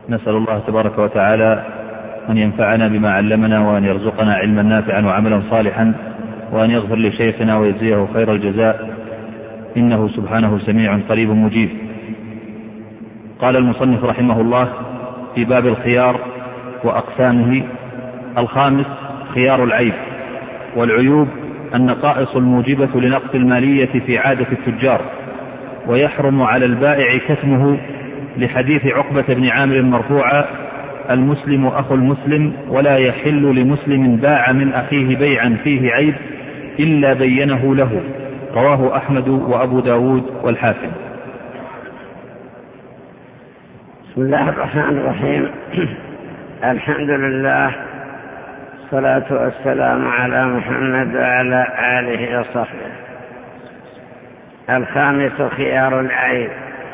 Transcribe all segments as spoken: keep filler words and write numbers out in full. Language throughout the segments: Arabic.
نسأل الله تبارك وتعالى أن ينفعنا بما علمنا وأن يرزقنا علما نافعا وعملا صالحا وأن يغفر لشيخنا ويجزيه خير الجزاء، إنه سبحانه سميع قريب مجيب. قال المصنف رحمه الله في باب الخيار وأقسامه: الخامس خيار العيب. والعيوب النقائص الموجبة لنقص المالية في عادة التجار، ويحرم على البائع كتمه، لحديث عقبة بن عامر مرفوعا: المسلم أخو المسلم، ولا يحل لمسلم باع من أخيه بيعا فيه عيب إلا بينه له. رواه أحمد وأبو داود والحاكم. بسم الله الرحمن الرحيم. الحمد لله، الصلاة والسلام على محمد وعلى آله وصحبه. الخامس خيار العيب،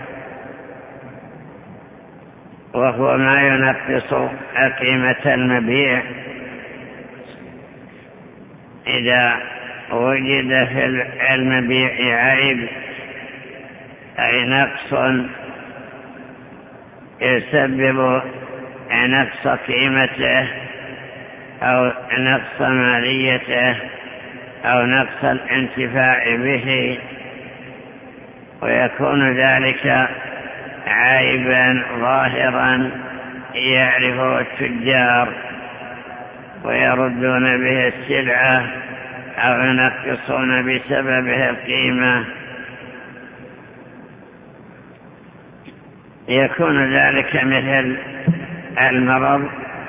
وهو ما ينقص قيمة المبيع إذا وجد في المبيع عيب، أي نقص يسبب نقص قيمته أو نقص ماليته أو نقص الانتفاع به، ويكون ذلك عيبا ظاهرا يعرفه التجار ويردون به السلعة أو ينقصون بسببه القيمة. يكون ذلك مثل المرض،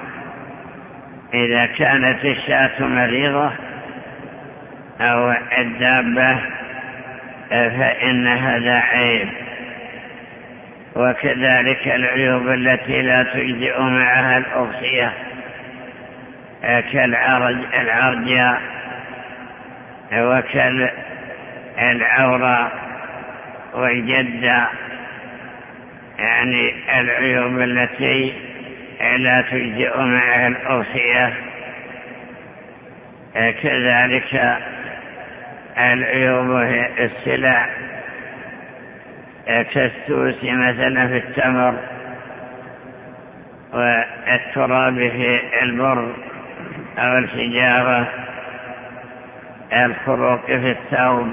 إذا كانت الشاة مريضة أو الدابة فإن هذا عيب. وكذلك العيوب التي لا تجزئ معها الأضحية كالعرج العرجاء وكالعورة والجدة، يعني العيوب التي لا تجزئ معها الأضحية. كذلك العيوب السلع كالسوس مثلا في التمر، والتراب في البر أو الحجارة، الخروق في الثوب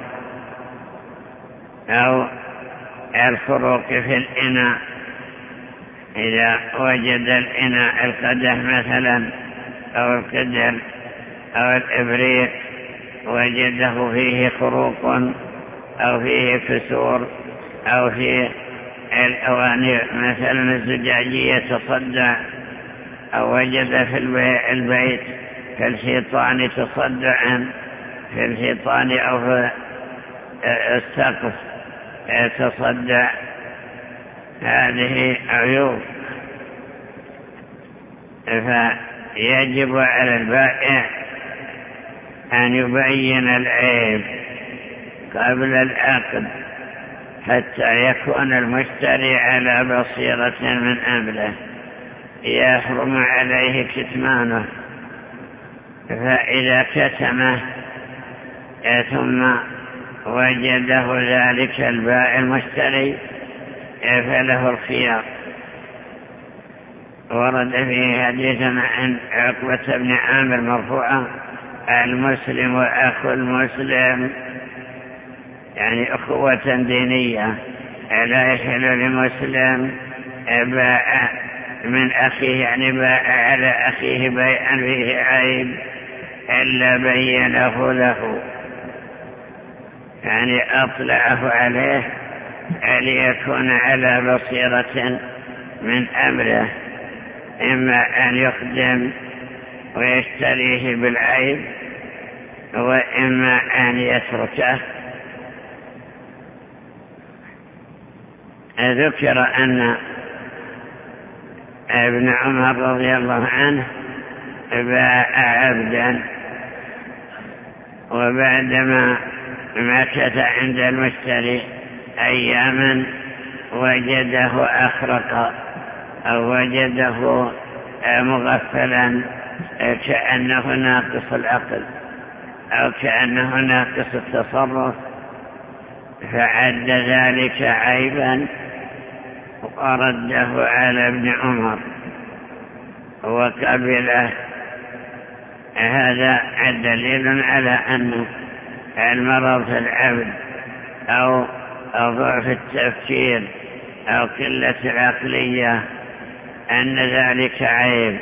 أو الخروق في الإناء، إذا وجد الإناء القدح مثلا أو القدر أو الإبريق وجده فيه خروق أو فيه كسور أو في الأواني مثلا الزجاجية تصدع، أو وجد في البيت كالحيطان تصدعا في الحيطان أو في السقف تصدع، هذه عيوب. فيجب على البائع أن يبين العيب قبل العقد حتى يكون المشتري على بصيرة من أمره، يحرم عليه كتمانه. فإذا كتمه ثم وجده ذلك البائع المشتري فله الخيار. ورد فيه حديث عن عقبة بن عامر مرفوعا: المسلم وأخو المسلم، يعني أخوة دينية، لا يحل لمسلم باع من أخيه، يعني باع على أخيه بيعا فيه عيب إلا بينه له، يعني أطلعه عليه ليكون على بصيرة من أمره، إما أن يخدم ويشتريه بالعيب، وإما أن يتركه. ذكر أن ابن عمر رضي الله عنه باع عبدا، وبعدما مكث عند المشتري أياما وجده أخرق أو وجده مغفلا كأنه ناقص العقل أو كأنه ناقص التصرف، فعد ذلك عيبا ورده على ابن عمر وقبله. هذا دليل على أن المرض في العبد أو ضعف التفكير أو قلة العقلية أن ذلك عيب.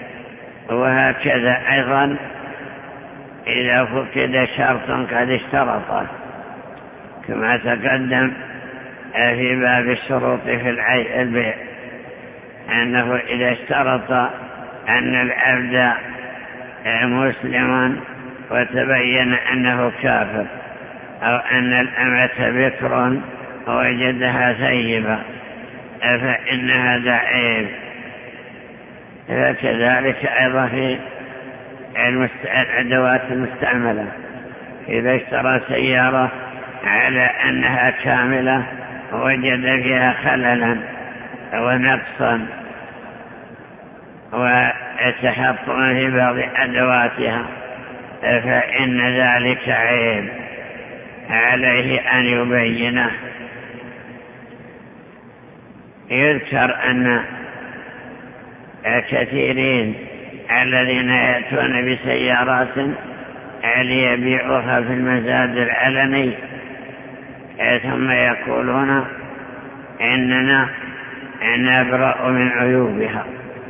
وهكذا أيضا إذا فقد شرط قد اشترطه كما تقدم في باب الشروط في البيع أنه إذا اشترط أن العبد مسلما وتبين أنه كافر أو أن الأمة بكر وجدها ثيبة فإن هذا عيب. فكذلك أيضا في الأدوات المستعملة إذا اشترى سيارة على أنها كاملة وجد فيها خللا ونقصا وتحطم في بعض أدواتها فإن ذلك عيب عليه أن يبينه. يذكر أن كثيرين الذين يأتون بسيارات ليبيعوها في المزاد العلني ثم يقولون إننا نبرأ من عيوبها.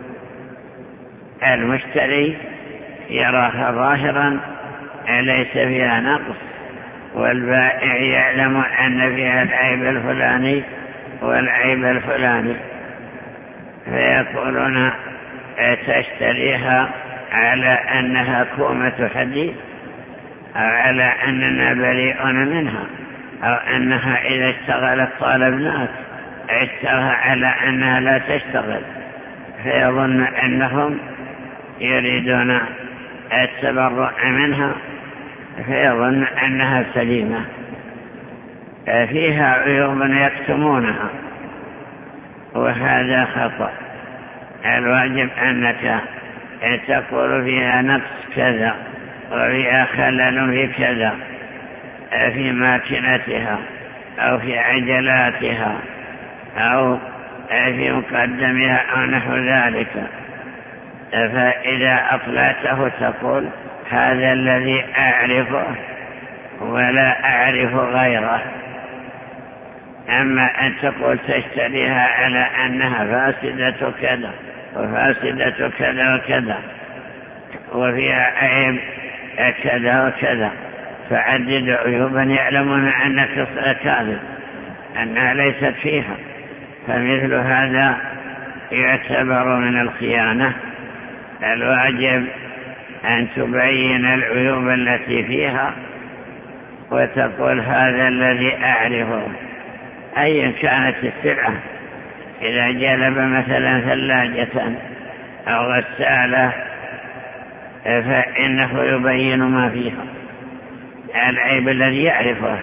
المشتري يراها ظاهرا ليس فيها نقص والبائع يعلم أن فيها العيب الفلاني والعيب الفلاني فيقولون تشتريها على أنها كومة حديد أو على أننا بريئون منها أو أنها إذا اشتغلت طالبناك اشترها على أنها لا تشتغل فيظن أنهم يريدون التبرع منها فيظن أنها سليمة فيها عيوب يكتمونها وهذا خطأ. الواجب أنك تقول فيها نقص كذا وفيها خلل في كذا في ماكنتها أو في عجلاتها أو في مقدمها أو نحو ذلك. فإذا أطلعته تقول هذا الذي أعرفه ولا أعرف غيره. أما أن تقول تشتريها على أنها فاسدة كذا وفاسدة كذا وكذا وفيها عيب كذا وكذا فعدد عيوبا يعلمون أنك كاذب أنها ليست فيها فمثل هذا يعتبر من الخيانة. الواجب أن تبين العيوب التي فيها وتقول هذا الذي أعرفه أي كانت السلعة. إذا جلب مثلا ثلاجة أو غسالة فإنه يبين ما فيها العيب الذي يعرفه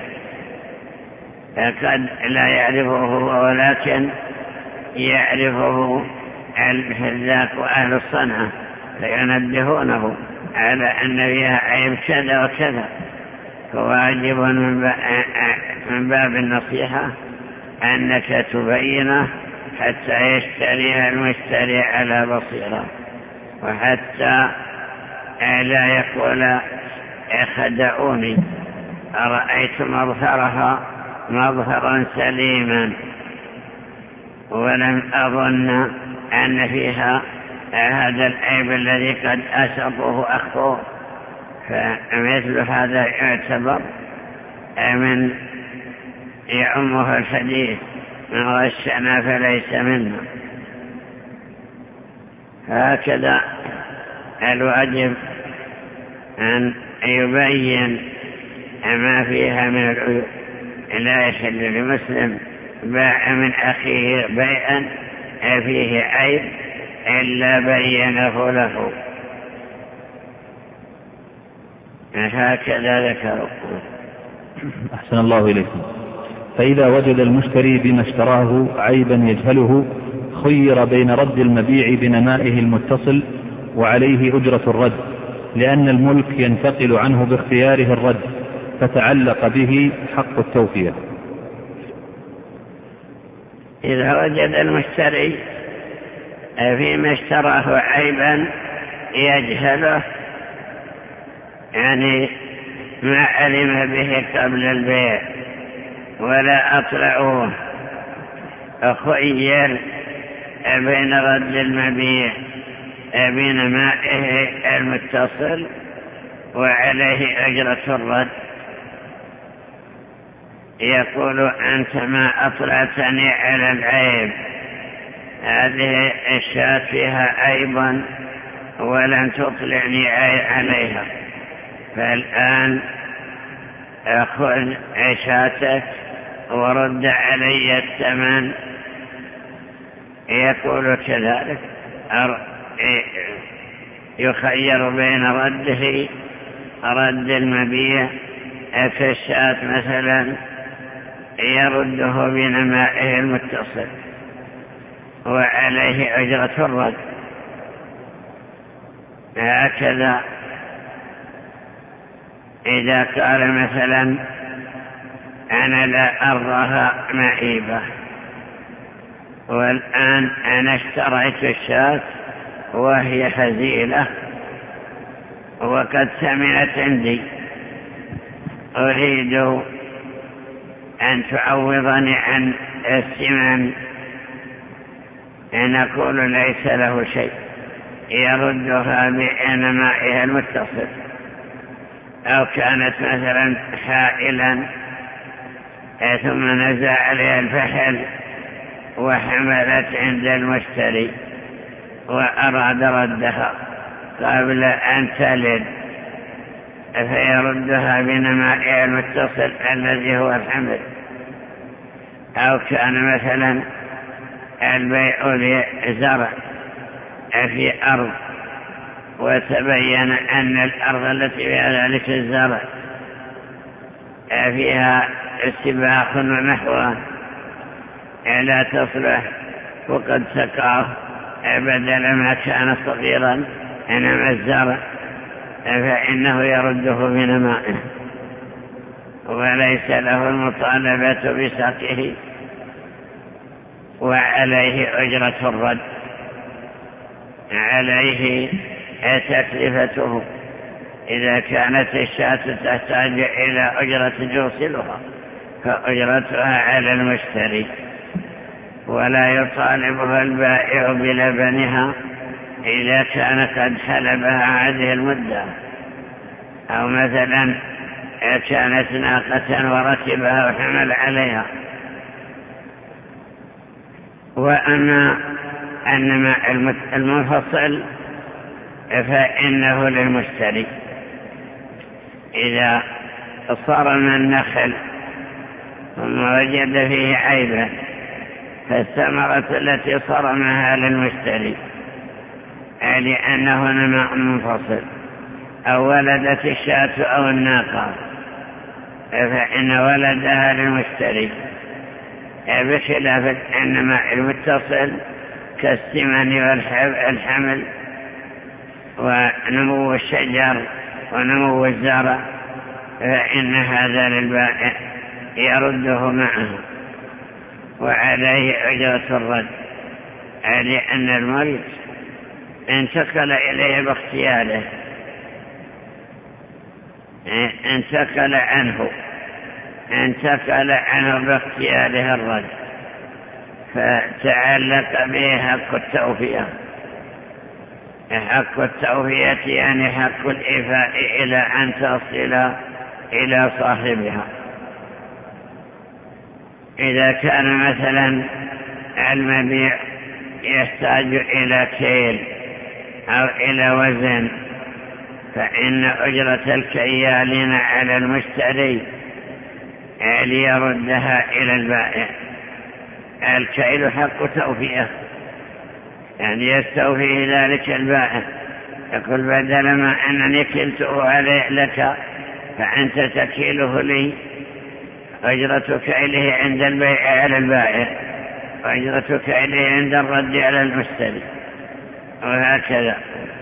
قد لا يعرفه هو ولكن يعرفه الحذاق وأهل الصنعة فينبهونه على أن فيها عيب كذا وكذا. فواجب من باب النصيحة أنك تبينه حتى يشتريها المشتري على بصيرة وحتى لا يقول خدعوني أرأيت مظهرها مظهرا سليما ولم أظن أن فيها هذا العيب الذي قد أسبه أخوه. فمثل هذا يعتبر من يعمه الحديث من غشنا فليس منا. هكذا الواجب أن يبين ما فيها من العيوب. لا يحل لمسلم باع من أخيه بيعا فيه عيب إلا بينه له. هكذا ذكروا. أحسن الله إليكم. فإذا وجد المشتري بما اشتراه عيبا يجهله خير بين رد المبيع بنمائه المتصل وعليه أجرة الرد لأن الملك ينتقل عنه باختياره الرد فتعلق به حق التوفية. إذا وجد المشتري فيما اشتراه عيبا يجهله، يعني ما علم به قبل البيع ولا أطلعوه، خير بين رد المبيع بين مائه المتصل وعليه أجرة الرد، يقول أنت ما أطلعتني على العيب، هذه الشاة فيها عيبا ولن تطلعني عليها، فالآن أخذ شاتك ورد علي الثمن. يقول كذلك يخير بين رده رد المبيع في الشاة مثلا يرده بنمائه المتصل وعليه أجرة الرد. هكذا إذا قال مثلا أنا لا أرضها معيبة والآن أنا اشتريت الشاة وهي هزيلة وقد ثمنت عندي، أريد أن تعوضني عن الثمن، أن أقول ليس له شيء، يردها بنمائها المتصل. أو كانت مثلا حائلا ثم نزع عليها الفحل وحملت عند المشتري وأراد ردها قبل أن تلد، فيردها بنمائها المتصل الذي هو الحمل. أو كان مثلا البيع لزرع في أرض وتبين أن الأرض التي فيها ذلك الزرع فيها استباخ ونحوه لا تصلح وقد سقاه بدل ما كان صغيرا إنما الزرع، فإنه يرده بنمائه وليس له المطالبة بسقه وعليه أجرة الرد، عليه تكلفته. إذا كانت الشاة تحتاج إلى أجرة توصلها فأجرتها على المشتري، ولا يطالبها البائع بلبنها إذا كان قد حلبها هذه المدة، أو مثلا كانت ناقة وركبها وحمل عليها. وأما أنما المنفصل فإنه للمشتري. إذا صرم النخل ثم وجد فيه عيبا فالثمرة التي صرمها للمشتري لأنه نماء منفصل، أو ولدت الشاة أو الناقة فإن ولدها للمشتري، بخلاف النماء المتصل كالسمن والحمل ونمو الشجر ونمو الزرع، فإن هذا للبائع يرده معه وعليه أجرة الرد، لأن المريض انتقل إليه باختياره، انتقل عنه انتقل عنه باختياره الرد، فتعلق به حق التوفية. حق التوفية يعني حق الإيفاء إلى أن تصل إلى صاحبها. إذا كان مثلا المبيع يحتاج إلى كيل أو إلى وزن فإن أجرة الكيالين على المشتري ليردها إلى البائع. الكيل حق توفية، يعني يستوفيه ذلك البائع، يقول بدل ما أنني كلته عليه لك فأنت تكيله لي، أجرة كيله عند البيع على البائع وأجرة كيله عند الرد على المشتري، وهكذا.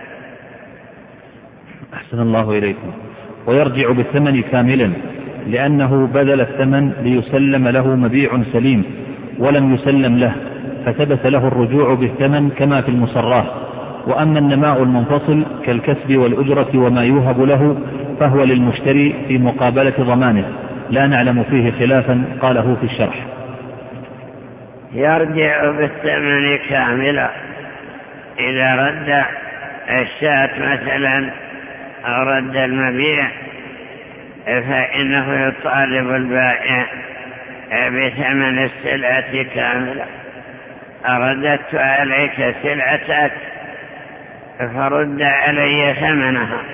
أحسن الله إليكم. ويرجع بالثمن كاملا لأنه بذل الثمن ليسلم له مبيع سليم، ولم يسلم له فثبت له الرجوع بالثمن كما في المصرات. وأما النماء المنفصل كالكسب والأجرة وما يوهب له فهو للمشتري في مقابلة ضمانه، لا نعلم فيه خلافا، قاله في الشرح. يرجع بالثمن كاملا إذا رد الشاة مثلا أو رد المبيع فإنه يطالب البائع بثمن السلعة كاملة. أردت عليك سلعتك فرد علي ثمنها،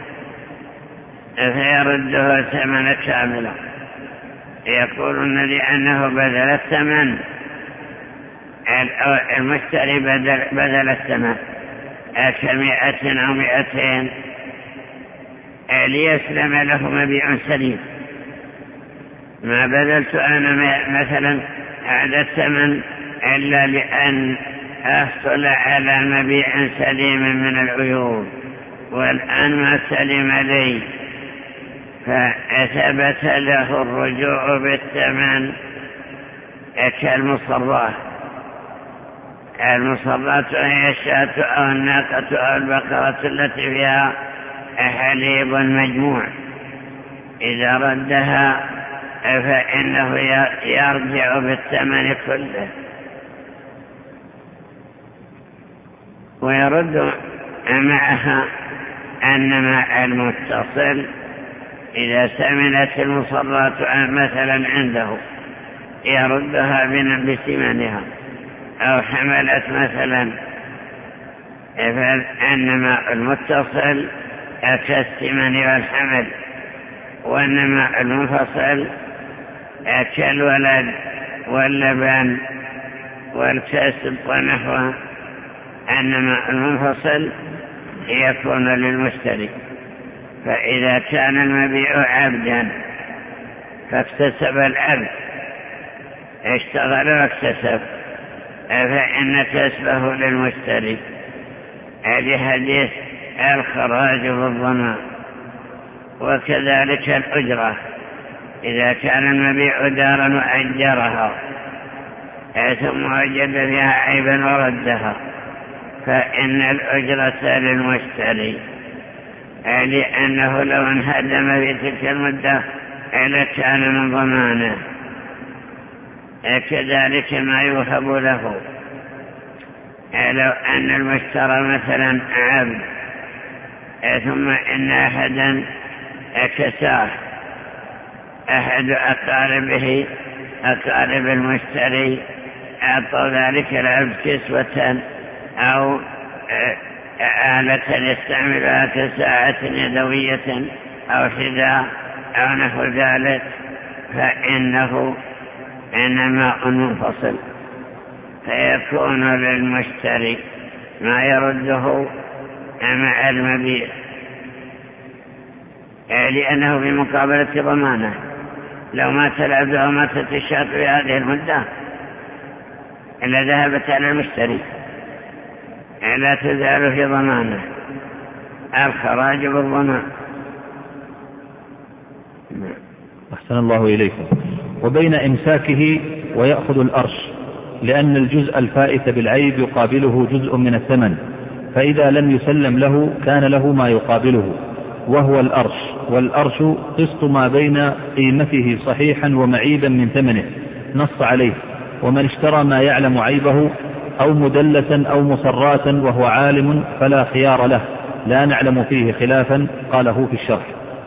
فيرده ثمن كاملا. يقولون لأنه بدل الثمن، المشتري بدل, بدل الثمن كمئة أو مئتين ليسلم له مبيع سليم. ما بدلت أنا مثلا هذا الثمن إلا لأن أحصل على مبيع سليم من العيوب، والآن ما سلم لي، فثبت له الرجوع بالثمن كالمصرات. المصرات هي الشاة أو الناقة أو البقرة التي فيها حليب مجموع، إذا ردها فإنه يرجع بالثمن كله ويرد معها النماء المتصل. إذا سمنت المصرات مثلا عنده يردها بثمنها، أو حملت مثلا، فالنماء المتصل كالثمن والحمل، والنماء المنفصل كالولد واللبن والكسب ونحوه. النماء المنفصل يكون للمشتري. فإذا كان المبيع عبدا فاكتسب العبد، اشتغل واكتسب، فإن كسبه للمشتري. هذه حديث الخراج بالضمان. وكذلك الأجرة، إذا كان المبيع دارا وأجرها ثم وجد فيها عيبا وردها فإن الأجرة للمشتري، لأنه لو انهدم في تلك المدة لكان من ضمانه. كذلك ما يوهب له، لو أن المشترى مثلا عبد ثم إن أحدا كساه، أحد أقاربه أقارب المشتري أعطوا ذلك العبد كسوة أو آلة يستعملها كساعة يدوية أو حذاء أو نحو ذلك، فإنه إنما منفصل، فيكون للمشتري ما يرده مع المبيع، لأنه بمقابلة ضمانه. لو مات العبد أو ماتت الشاة في هذه المدة إلا ذهبت على المشتري، لا تزال في ضمانه. الخراج بالضمان. أحسن الله إليكم. وبين إمساكه ويأخذ الأرش، لأن الجزء الفائت بالعيب يقابله جزء من الثمن، فإذا لم يسلم له كان له ما يقابله وهو الأرش. والأرش قسط ما بين قيمته صحيحا ومعيبا من ثمنه نص عليه. ومن اشترى ما يعلم عيبه أو مدلسا أو مصراتا وهو عالم فلا خيار له، لا نعلم فيه خلافا، قاله في الشرح.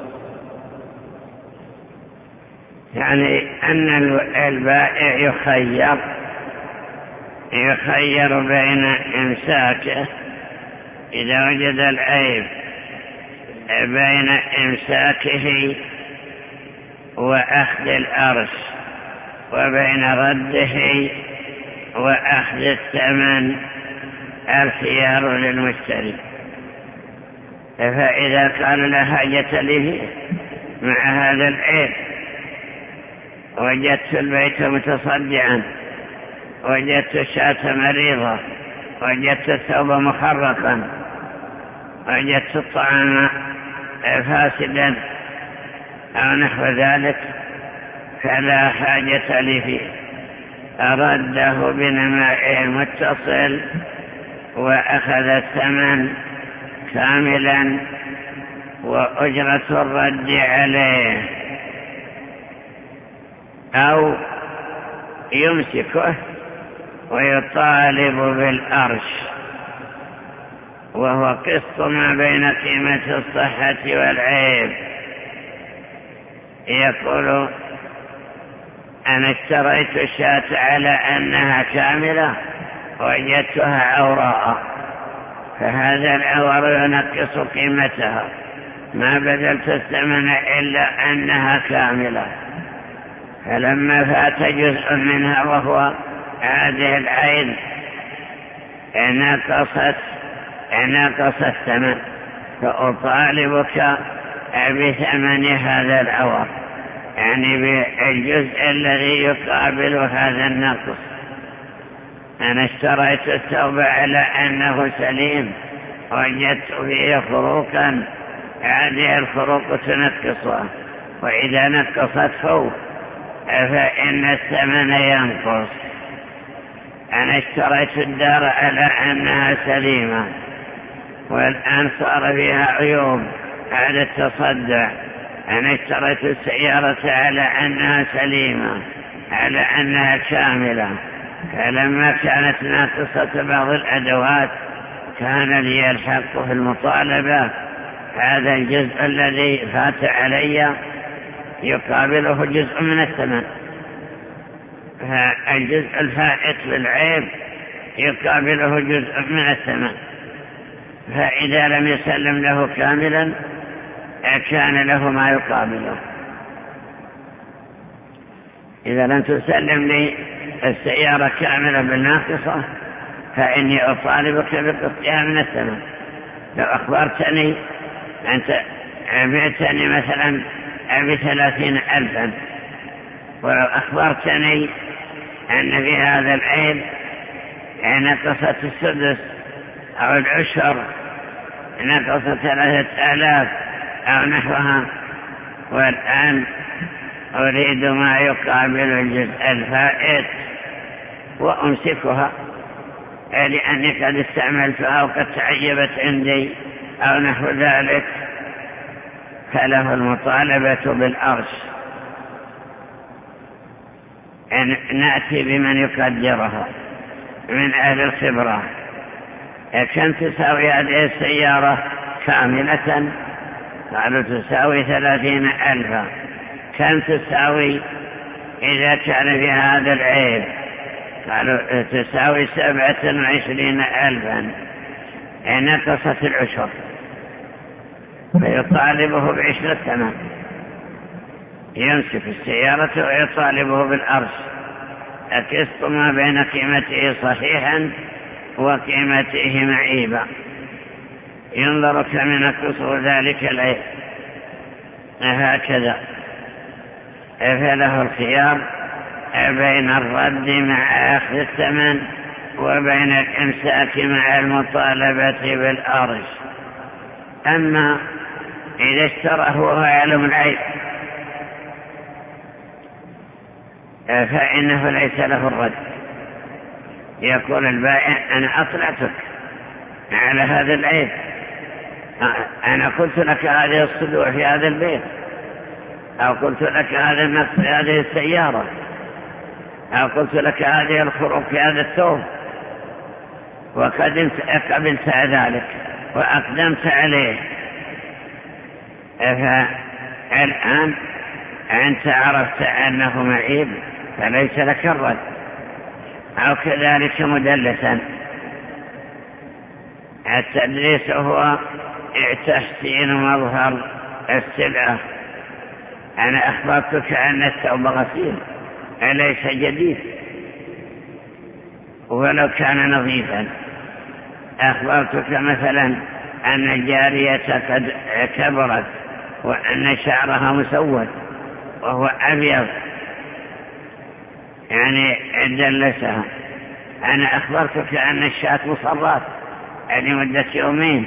يعني أن البائع يخير يخير بين إمساكه إذا وجد العيب، بين إمساكه وأخذ الأرش، وبين رده وأخذ الثمن. الخيار للمشتري. فإذا قال لا حاجة لي مع هذا العيب، وجدت البيت متصدعا، وجدت الشاة مريضة، وجدت الثوب مخرقا، وجدت الطعام فاسدا أو نحو ذلك، فلا حاجة لي فيه، رده بنمائه المتصل وأخذ الثمن كاملا وأجرة الرد عليه، أو يمسكه ويطالب بالأرش، وهو قسط ما بين قيمة الصحة والعيب. يقول أنا اشتريت الشاة على أنها كاملة وجدتها عوراء، فهذا العور ينقص قيمتها، ما بذلت الثمن إلا أنها كاملة، فلما فات جزء منها وهو هذه العين نقصت نقص الثمن، فأطالبك بثمن هذا العور، يعني بالجزء الذي يقابل هذا النقص. أنا اشتريت الثوب على أنه سليم وجدت فيه خروقا، هذه الخروق تنقصها، وإذا نقصت فوق فإن الثمن ينقص. أنا اشتريت الدار على أنها سليمة والآن صار فيها عيوب، هذا التصدع. أنا اشتريت السيارة على أنها سليمة، على أنها كاملة، فلما كانت ناقصة بعض الأدوات كان لي الحق في المطالبة، هذا الجزء الذي فات علي يقابله جزء من الثمن، فالجزء الفائت بالعيب يقابله جزء من الثمن، فإذا لم يسلم له كاملا كان له ما يقابله. إذا لم تسلم لي السيارة كاملة بالناقصة فإني أطالبك بقسطها من الثمن. لو أخبرتني أنت بعتني مثلا بثلاثين ألفا، ولو أخبرتني أن في هذا العيب نقصت السدس أو العشر، نقصت ثلاثة آلاف أو نحوها، والآن أريد ما يقابل الجزء الفائت وأمسكها لأني قد استعملتها وقد تعجبت عندي أو نحو ذلك، فله المطالبة بالأرش. أن نأتي بمن يقدرها من أهل الخبرة. كم تساوي هذه السيارة كاملة؟ قالوا تساوي ثلاثين ألفا. كم تساوي إذا كان في هذا العيب؟ قالوا تساوي سبعة وعشرين ألفا، نقصت العشر، فيطالبه بعشر الثمن، يمسك السيارة ويطالبه بالأرش، أقسط ما بين قيمته صحيحا وقيمته معيبا، ينظر كم ينقص ذلك العيب، هكذا. فله الخيار بين الرد مع أخذ الثمن وبين الإمساك مع المطالبة بالأرش. أما إذا اشتراه وهو يعلم العيب فإنه ليس له الرد. يقول البائع أنا أطلعتك على هذا العيب، أنا قلت لك هذه الصدوع في هذا البيت، أو قلت لك هذا النقص في هذه السيارة، أو قلت لك هذه الخروق في هذا الثوب، وقد قبلت ذلك وأقدمت عليه، فالآن أنت عرفت أنه معيب فليس لك الرد. أو كذلك مدلسا. التدليس هو تحسين مظهر السلعة. أنا أخبرتك أن الثوب غسيل أليس جديد، ولو كان نظيفا. أخبرتك مثلا أن الجارية قد كبرت وأن شعرها مسود وهو أبيض، يعني دلسها. أنا أخبرتك أن الشاة مصرات لمدة يومين،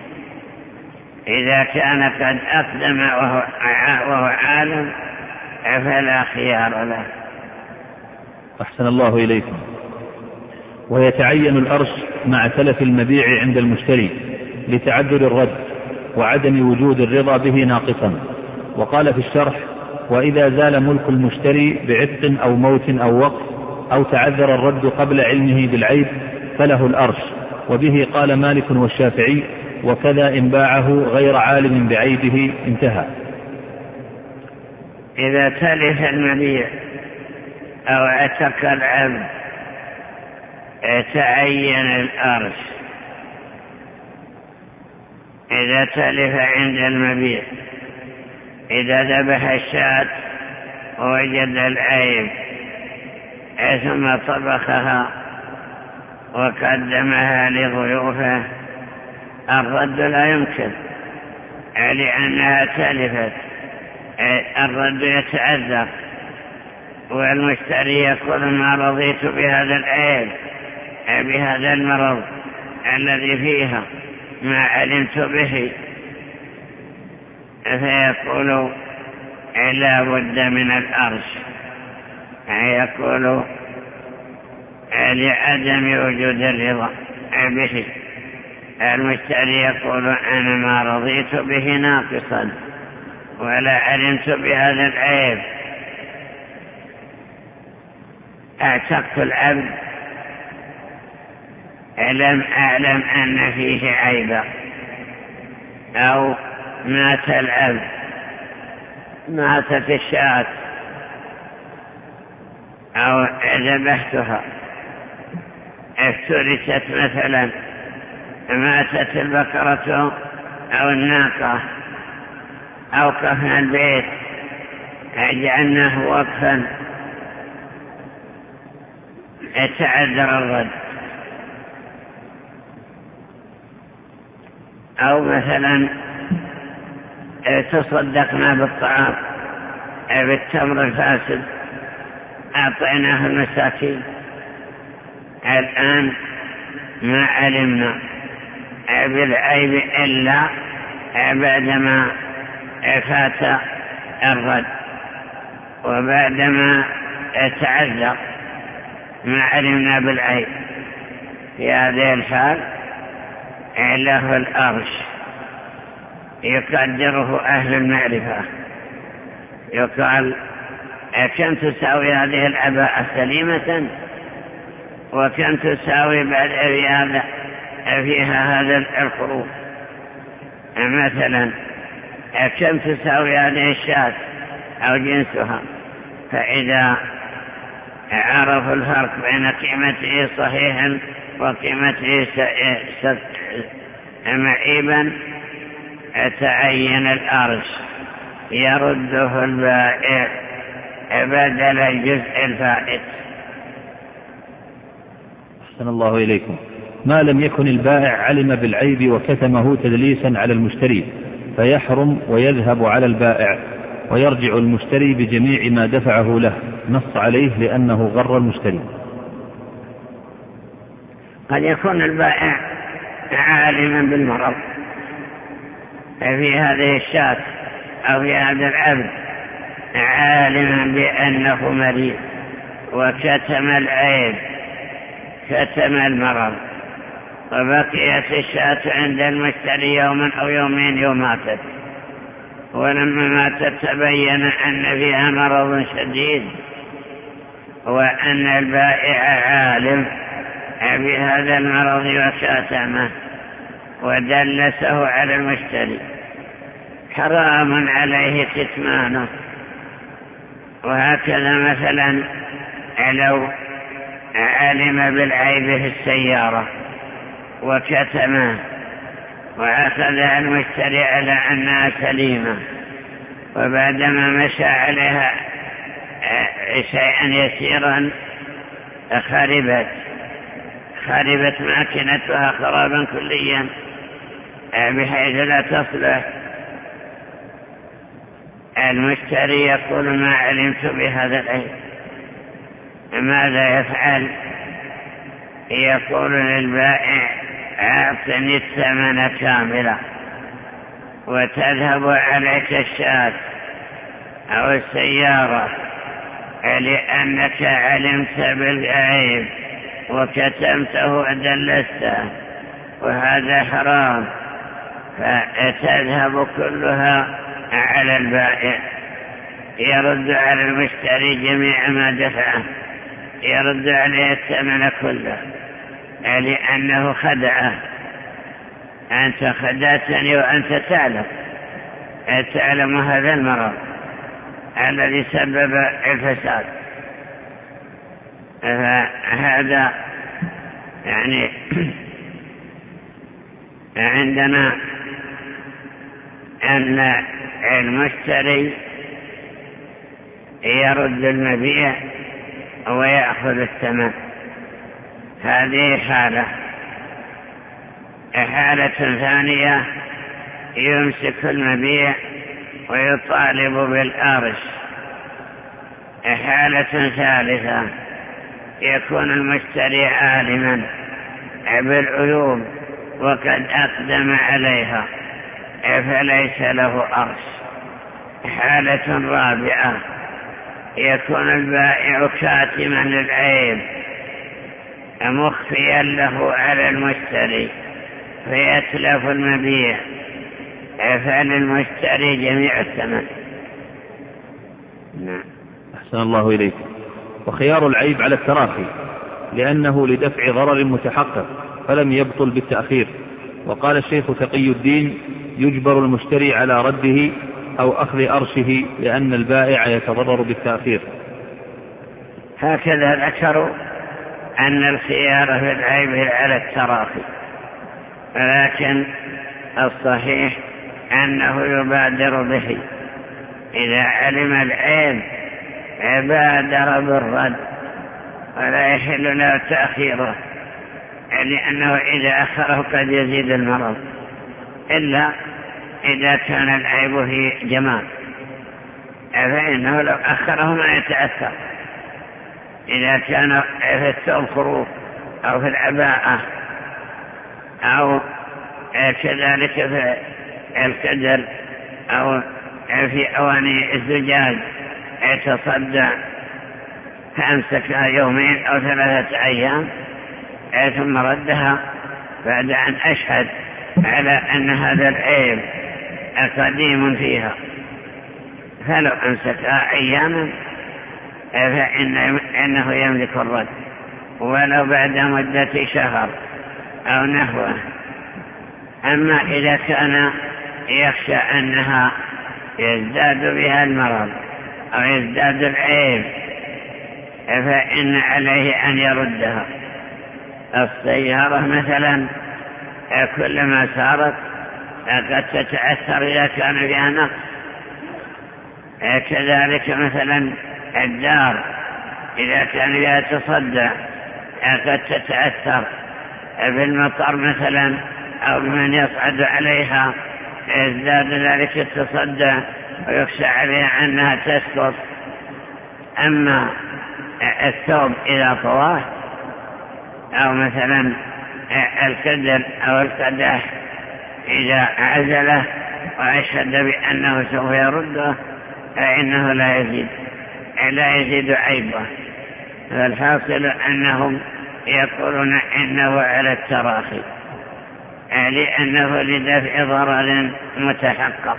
إذا كان قد أقدم وهو, وهو عالم فلا خيار له. أحسن الله إليكم. ويتعين الأرش مع تلف المبيع عند المشتري لتعذر الرد وعدم وجود الرضا به ناقصا. وقال في الشرح: وإذا زال ملك المشتري بعتق أو موت أو وقف أو تعذر الرد قبل علمه بالعيب فله الأرش، وبه قال مالك والشافعي، وكذا إن باعه غير عالم بعيبه انتهى. إذا تلف المبيع أو اعتق العبد تعين الأرش. إذا تلف عند المبيع، إذا ذبح الشاة ووجد العيب ثم طبخها وقدمها لضيوفه، الرد لا يمكن لأنها تلفت، الرد يتعذر، والمشتري يقول: ما رضيت بهذا العيب، بهذا المرض الذي فيها، ما علمت به. فيقول: لا بد من الأرش. يقول: لعدم وجود الرضا به. المشتري يقول: أنا ما رضيت به ناقصا ولا علمت بهذا العيب، اعتقت العبد لم أعلم أن فيه عيبا، أو مات العبد، ماتت الشاة أو ذبحتها، افترست مثلا، ماتت البقرة أو الناقة، أوقفنا البيت جعلناه وقفا، تعذر الرد. أو مثلا تصدقنا بالطعام بالتمر الفاسد أعطيناه المساكين، الآن ما علمنا بالعيب إلا بعدما فات الرد وبعدما تعذر، ما علمنا بالعيب. في هذه الحال له الأرش، يقدره أهل المعرفة، يقال: كم تساوي هذه العباءة سليمة، وكم تساوي بعد فيها هذا الخروف، مثلا كم تساوي هذه الشاة أو جنسها. فإذا عرفوا الفرق بين قيمته صحيحا وقيمته معيبا تعين الأرش، يرده البائع بدل الجزء الفائت. أحسن الله إليكم. ما لم يكن البائع علم بالعيب وكتمه تدليسا على المشتري فيحرم ويذهب على البائع، ويرجع المشتري بجميع ما دفعه له، نص عليه لأنه غر المشتري. قد يكون البائع عالما بالمرض في هذه الشاة أو في هذا العبد، عالما بأنه مريض وكتم العيب، كتم المرض، وبقيت الشاة عند المشتري يوما أو يومين يوم ماتت، ولما ماتت تبين أن فيها مرض شديد، وأن البائع عالم بهذا المرض وكاتمه ودلسه على المشتري، حرام عليه كتمانه. وهكذا مثلا لو علم بالعيب في السيارة وكتمه وأخذها المشتري على أنها سليمة، وبعدما مشى عليها شيئا يسيرا خربت خربت ماكنتها خرابا كليا بحيث لا تصلح، المشتري يقول: ما علمت بهذا العيب. ماذا يفعل؟ يقول للبائع: أعطني الثمن كاملا وتذهب عليك الشاة أو السيارة لأنك علمت بالعيب وكتمته ودلسته، وهذا حرام، فتذهب كلها على البائع، يرد على المشتري جميع ما دفعه، يرد عليه الثمن كله، لأنه خدعه. أنت خدعتني وأنت تعلم تعلم هذا المرض الذي سبب الفساد. فهذا يعني عندنا أن المشتري يرد المبيع ويأخذ الثمن. هذه حالة. حالة ثانية يمسك المبيع ويطالب بالأرش. حالة ثالثة يكون المشتري عالما بالعيوب وقد أقدم عليها فليس له أرش. حالة رابعة يكون البائع كاتما للعيب مخفيا له على المشتري فيتلف المبيع، فللمشتري جميع الثمن. نعم. أحسن الله إليك. وخيار العيب على التراخي لأنه لدفع ضرر متحقق فلم يبطل بالتأخير. وقال الشيخ تقي الدين: يجبر المشتري على رده أو أخذ أرشه لأن البائع يتضرر بالتأخير. هكذا ذكروا أن الخيار في العيب على التراخي، ولكن الصحيح أنه يبادر به. إذا علم العيب بادر بالرد ولا يحل له تأخيره، لأنه إذا أخره قد يزيد المرض، إلا إذا كان العيب في جمال فإنه لو أخره ما يتأثر. إذا كان في الثوب خروف أو في العباءة أو كذلك في الكدر أو في أواني الزجاج يتصدع فأمسكها يومين أو ثلاثة أيام ثم ردها بعد أن أشهد على أن هذا العيب قديم فيها، فلو أمسكها أياما فإنه يملك الرد، ولو بعد مدة شهر أو نحوه. أما إذا كان يخشى أنها يزداد بها المرض أو يزداد العيب فإن عليه أن يردها. السيارة مثلا كلما سارت قد تتأثر إذا كان فيها نقص. كذلك مثلا الدار إذا كان فيها تصدع قد تتأثر بالمطر مثلا أو بمن يصعد عليها، يزداد ذلك التصدع ويخشى عليها أنها تسقط. أما الثوب إذا طواه أو مثلا الكدر أو القدح إذا عزله وأشهد بأنه سوف يرده فإنه لا يزيد لا يزيد عيبه. فالحاصل أنهم يقولون إنه على التراخي لأنه لدفع ضرر متحقق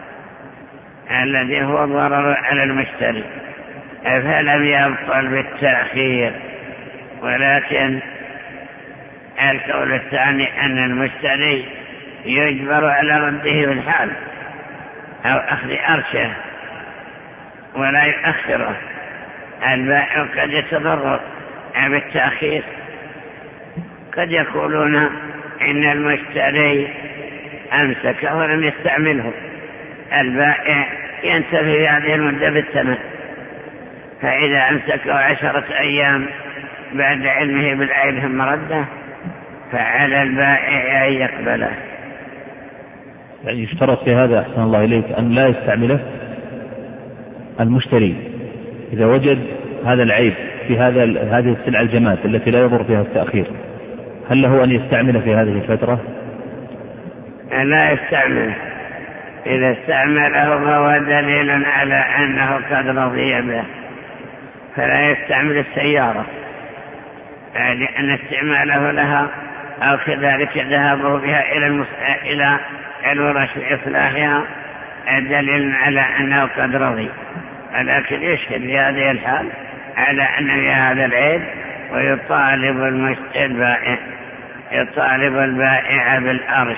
الذي هو ضرر على المشتري، فلم يبطل بالتأخير. ولكن القول الثاني أن المشتري يجبر على رده بالحال أو أخذ أرشه ولا يؤخره. البائع قد يتضرر بالتأخير، قد يقولون إن المشتري أمسكه ولم يستعمله، البائع ينتفي في هذه المدة بالثمن، فإذا أمسكه عشرة أيام بعد علمه بالعيب ثم رده فعلى البائع أن يقبله. يعني يشترط في هذا أحسن الله إليك أن لا يستعمله المشتري إذا وجد هذا العيب في هذا هذه السلعة الجماد التي لا يضر فيها التأخير، هل له أن يستعمل في هذه الفترة؟ لا يستعمل. إذا استعمله فهو دليل على أنه قد رضي به، فلا يستعمل السيارة لأن استعماله لها أو كذلك ذهابه بها إلى المس... إلى الورش لإصلاحها دليل على أنه قد رضي، ولكن يشهد في هذه الحال على أن هذا العيب، ويطالب البائع يطالب البائع بالأرش.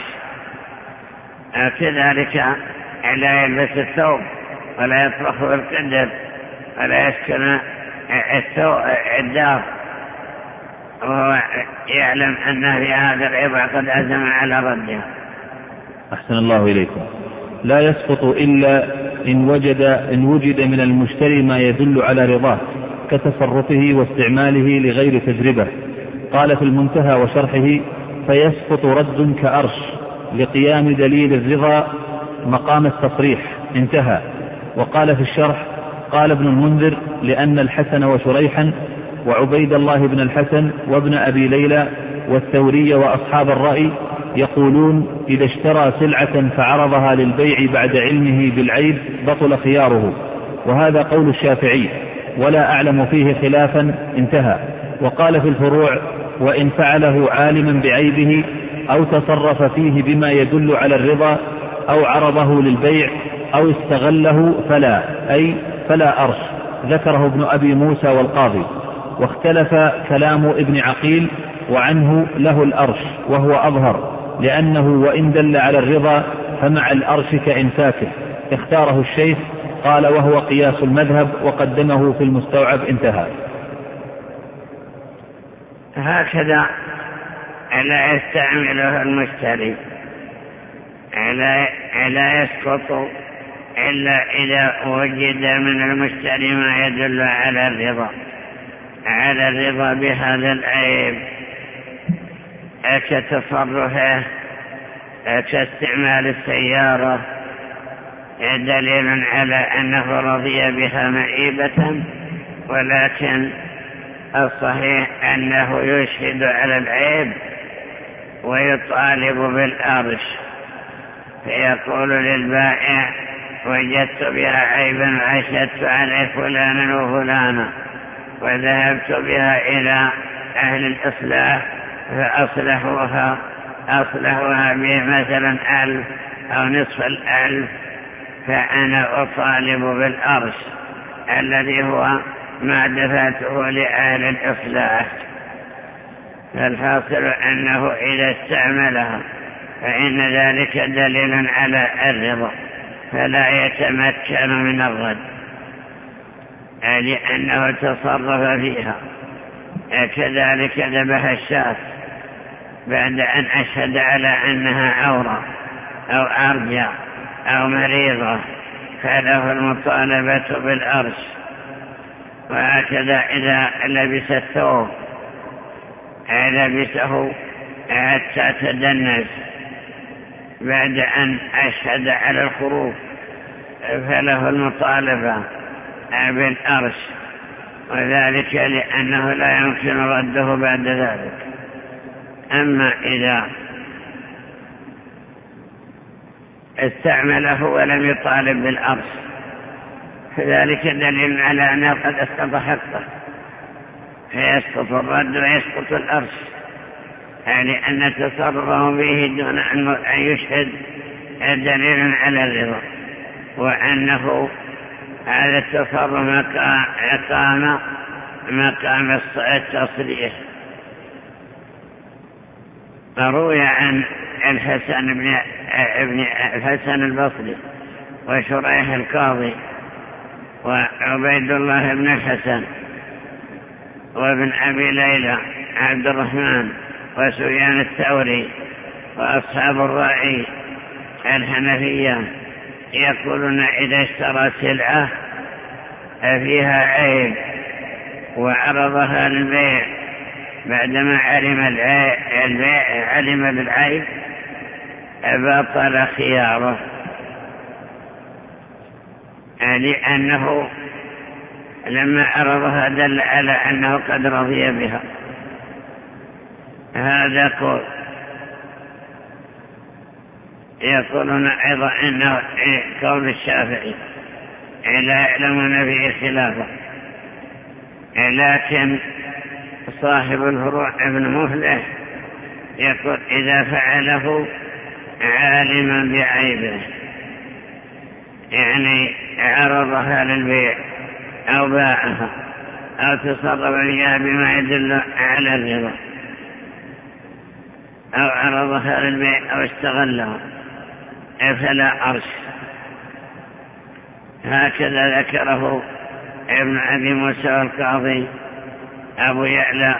كذلك لا يلبس الثوب ولا يطرحه القدر ولا يسكن الدار وهو يعلم أن في هذا العيب قد أزم على ردها. أحسن الله إليكم. لا يسقط إلا إن وجد, إن وجد من المشتري ما يدل على رضاه كتصرفه واستعماله لغير تجربة. قال في المنتهى وشرحه: فيسقط رد كأرش لقيام دليل الرضا مقام التصريح. انتهى. وقال في الشرح: قال ابن المنذر: لأن الحسن وشريحا وعبيد الله بن الحسن وابن أبي ليلى والثوري وأصحاب الرأي يقولون: إذا اشترى سلعة فعرضها للبيع بعد علمه بالعيب بطل خياره، وهذا قول الشافعي ولا أعلم فيه خلافا. انتهى. وقال في الفروع: وإن فعله عالما بعيبه أو تصرف فيه بما يدل على الرضا أو عرضه للبيع أو استغله فلا، أي فلا أرش. ذكره ابن أبي موسى والقاضي. واختلف كلام ابن عقيل وعنه له الأرش، وهو أظهر، لأنه وإن دل على الرضا فمع الأرش كإنفاكه. اختاره الشيخ، قال وهو قياس المذهب، وقدمه في المستوعب. انتهى. هكذا لا يستعمله المشتري، لا يسقط إلا إذا وجد من المشتري ما يدل على الرضا على الرضا بهذا العيب، كتصرفه كاستعمال السيارة دليل على أنه رضي بها مئيبة، ولكن الصحيح أنه يشهد على العيب ويطالب بالأرش، فيقول للبائع: وجدت بها عيبا وأشهدت عليه فلانا وفلانا، وذهبت بها إلى أهل الإصلاح فأصلحوها أصلحوها بمثلا ألف أو نصف الألف، فأنا أطالب بالأرش الذي هو ما دفعته لأهل الإصلاح. فالحاصل أنه إذا استعملها فإن ذلك دليل على الرضا، فلا يتمكن من الرد لأنه تصرف فيها. كذلك ذبح الشاة بعد أن أشهد على أنها عورة أو أرجع أو مريضة، فله المطالبة بالأرش. وهكذا إذا لبس الثوب لبسه حتى تدنس بعد أن أشهد على الخروف، فله المطالبة بالأرش، وذلك لأنه لا يمكن رده بعد ذلك. أما إذا استعمله ولم يطالب بالأرش فذلك دليل على أنه قد أسقط حقه، فيسقط الرد ويسقط الأرش، يعني أن تصرفه به دون أن يشهد دليل على الرضا، وأنه هذا التصرف قام مقام التصريح. روي عن الحسن بن ابن الحسن البصري وشريح القاضي وعبيد الله بن الحسن وابن أبي ليلى عبد الرحمن وسفيان الثوري وأصحاب الرأي الحنفية يقولون: إذا اشترى سلعة فيها عيب وعرضها للبيع بعدما علم البيع علم بالعيب بطل خياره، لأنه لما عرضها دل على أنه قد رضي بها. هذا قول. يقولون أيضا إنه قول الشافعي لا يعلمون فيه خلافا، لكن صاحب الفروع ابن مفلح يقول إذا فعله عالما بعيبه، يعني عرضها للبيع أو باعها أو تصرف فيها بما يدل على الرضا أو عرضها للبيع أو استغلها فلا أرش. هكذا ذكره ابن أبي موسى القاضي أبو يعلى.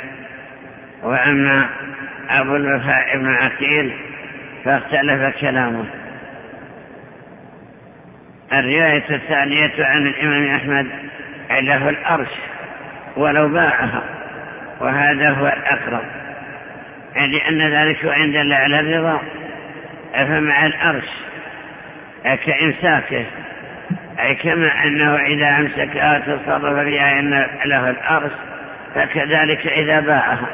وأما أبو الوفاء ابن عقيل فاختلف كلامه. الرواية الثانية عن الإمام أحمد له الأرش ولو باعها، وهذا هو الأقرب، لأن ذلك عند الله على الرضا، فمع الأرش كإمساكه، أي كما أنه إذا أمسكها تصرف بها إن له الأرش، فكذلك إذا باعها.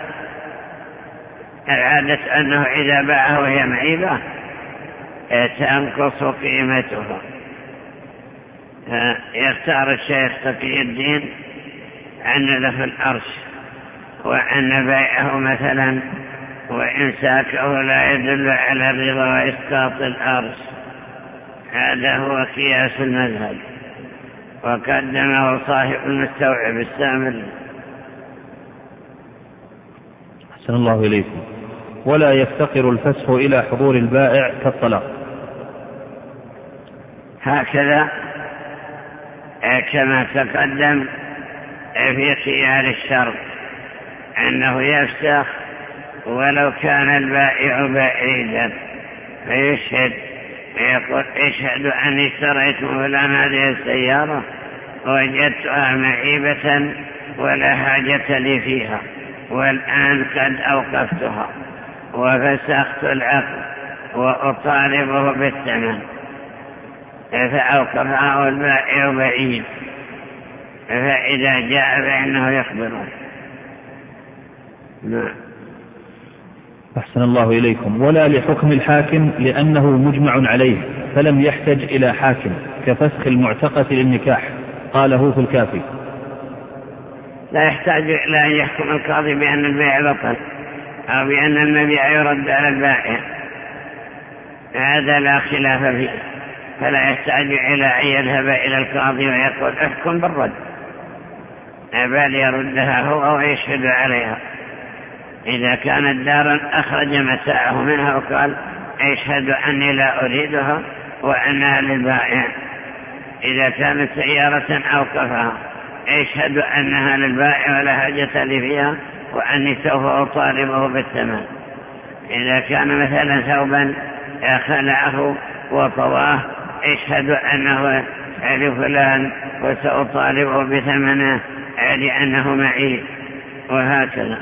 العادة أنه إذا باعها وهي معيبة تنقص قيمتها. يختار الشيخ تقي الدين أن له الأرش، وأن بيعه مثلا وإمساكه لا يدل على الرضا وإسقاط الأرش. هذا هو قياس المذهب، وقدمه صاحب المستوعب السامر. أحسن الله إليكم. ولا يفتقر الفسخ إلى حضور البائع كالطلاق. هكذا كما تقدم في خيار الشرط أنه يفسخ ولو كان البائع بعيدا، فيشهد يقول اشهد أني اشتريت من فلان هذه السيارة وجدتها معيبة ولا حاجة لي فيها، والآن قد أوقفتها وفسخت العقد وأطالبه بالثمن، فأوقفها والبائع بعيد، فإذا جاء فإنه يخبره. نعم. أحسن الله إليكم. ولا لحكم الحاكم لأنه مجمع عليه فلم يحتج إلى حاكم كفسخ المعتقة للنكاح، قاله في الكافي. لا يحتاج إلى أن يحكم القاضي بأن البيع بطل أو بأن المبيع يرد على البائع، هذا لا خلاف فيه، فلا يحتاج إلى أن يذهب إلى القاضي ويقول احكم بالرد، بل يردها هو ويشهد عليها. إذا كانت دارا أخرج متاعه منها وقال اشهد أني لا أريدها وأنها للبائع. إذا كانت سيارة أوقفها اشهد أنها للبائع ولا حاجة لي فيها وأني سوف أطالبه بالثمن. إذا كان مثلا ثوبا خلعه وطواه اشهد أنه لفلان وسأطالبه بثمنه لأنه معي، وهكذا.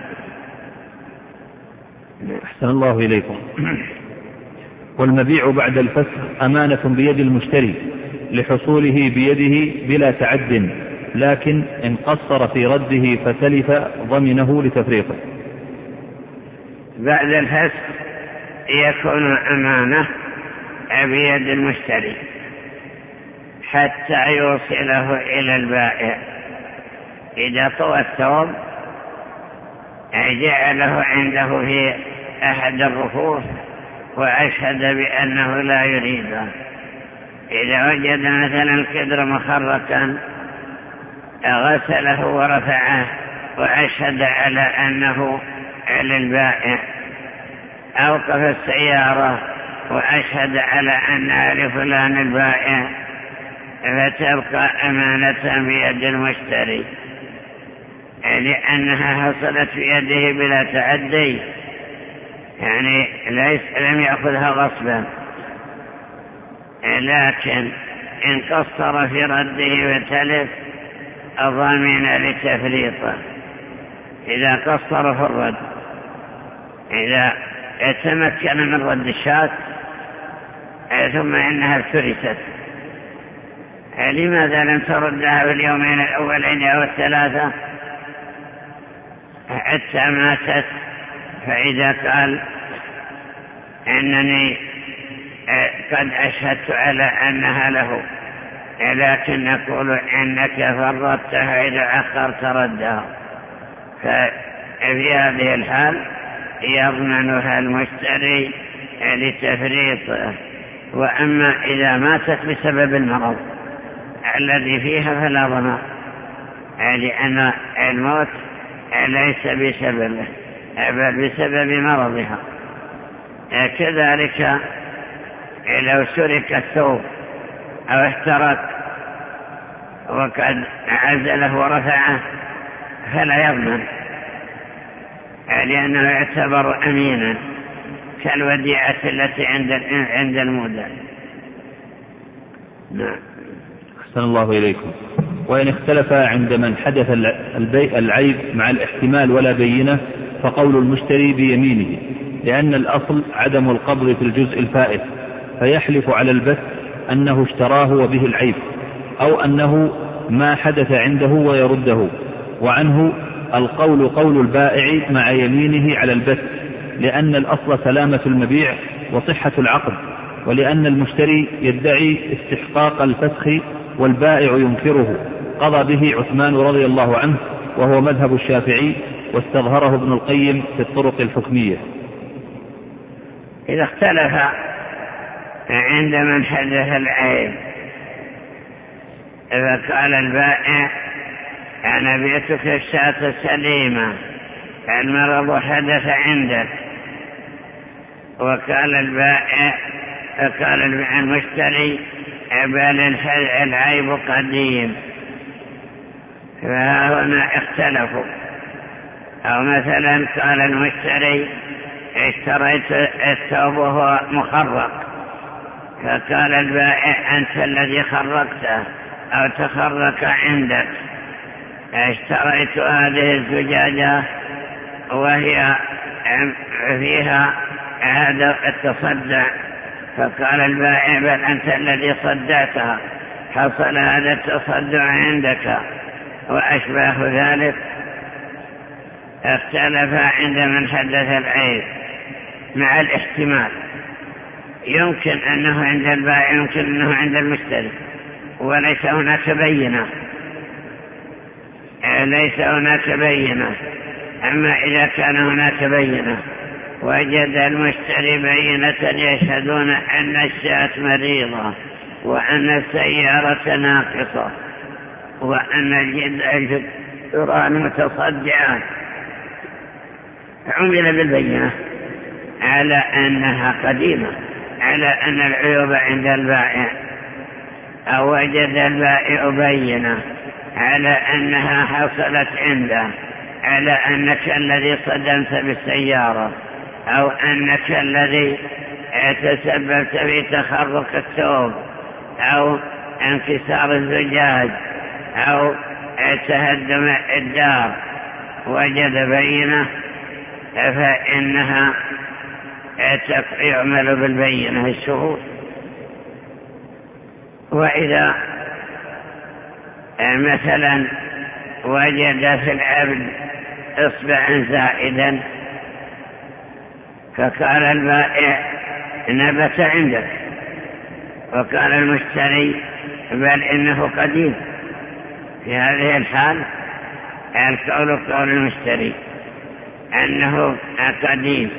أحسن الله إليكم. والمبيع بعد الفسخ أمانة بيد المشتري لحصوله بيده بلا تعد، لكن إن قصر في رده فتلف ضمنه لتفريطه. بعد الفسخ يكون أمانة بيد المشتري حتى يوصله إلى البائع. إذا طوى الثوب جعله عنده في أحد الرفوف وأشهد بأنه لا يريده. إذا وجد مثلا الكدر مخرقا غسله ورفعه وأشهد على أنه للبائع. أوقف السيارة وأشهد على أنها لفلان البائع، فتبقى أمانة بيد المشتري لأنها حصلت في يده بلا تعدي، يعني ليس لم يأخذها غصبا. لكن إن قصر في رده وتلف ضامن لتفريطه. إذا قصر في الرد، إذا يتمكن من رد الشاة ثم إنها افترست، لماذا لم تردها في اليومين الأولين أو الثلاثة حتى ماتت؟ فإذا قال إنني قد أشهدت على أنها له لكن نقول إنك فرطتها إذا أخرت ردها، ففي هذه الحال يضمنها المشتري لتفريطه. وأما إذا ماتت بسبب المرض الذي فيها فلا ضمان، لأن الموت ليس بسببه بل بسبب مرضها. كذلك لو سرق الثوب أو احترق وقد عزله ورفعه فلا يضمن، لأنه يعتبر أمينا كالوديعة التي عند عند المودع. نعم. أحسن الله إليكم. وإن اختلف عند من حدث العيب مع الاحتمال ولا بينة فقول المشتري بيمينه، لأن الأصل عدم القبض في الجزء الفائت، فيحلف على البث أنه اشتراه وبه العيب، أو أنه ما حدث عنده ويرده. وعنه القول قول البائع مع يمينه على البث، لأن الأصل سلامة المبيع وصحة العقد، ولأن المشتري يدعي استحقاق الفسخ والبائع ينكره. قضى به عثمان رضي الله عنه، وهو مذهب الشافعي، واستظهره ابن القيم في الطرق الحكمية. إذا اختلف عند من حدث العيب فقال البائع أنا بيتك الشاة السليمة، المرض حدث عندك، وقال البائع فقال المشتري بل العيب قديم، فهنا اختلفوا. أو مثلا قال المشتري اشتريت الثوب وهو مخرق، فقال البائع أنت الذي خرقته أو تخرق عندك، اشتريت هذه الزجاجة وهي فيها هذا التصدع، فقال البائع بل أنت الذي صدعتها، حصل هذا التصدع عندك وأشباه ذلك. اختلف عند من حدث العيب مع الاحتمال، يمكن أنه عند البائع يمكن أنه عند المشتري، وليس هناك بينة ليس هناك بينة. أما إذا كان هناك بينة وجد المشتري بينة يشهدون أن الشاة مريضة وأن السيارة ناقصة وأن الجدران متصدعة، عمل بالبينة على أنها قديمة، على أن العيوب عند البائع، أو وجد البائع بينة على أنها حصلت عنده، على أنك الذي صدمت بالسيارة، أو أنك الذي تسببت في تخرق الثوب أو انكسار الزجاج أو تهدم الدار، وجد بينة فإنها يعمل بالبينة الشهود. وإذا مثلا وجد في العبد إصبعا زائدا فقال البائع نبت عندك، وقال المشتري بل إنه قديم، في هذه الحال القول قول المشتري أنه قديم.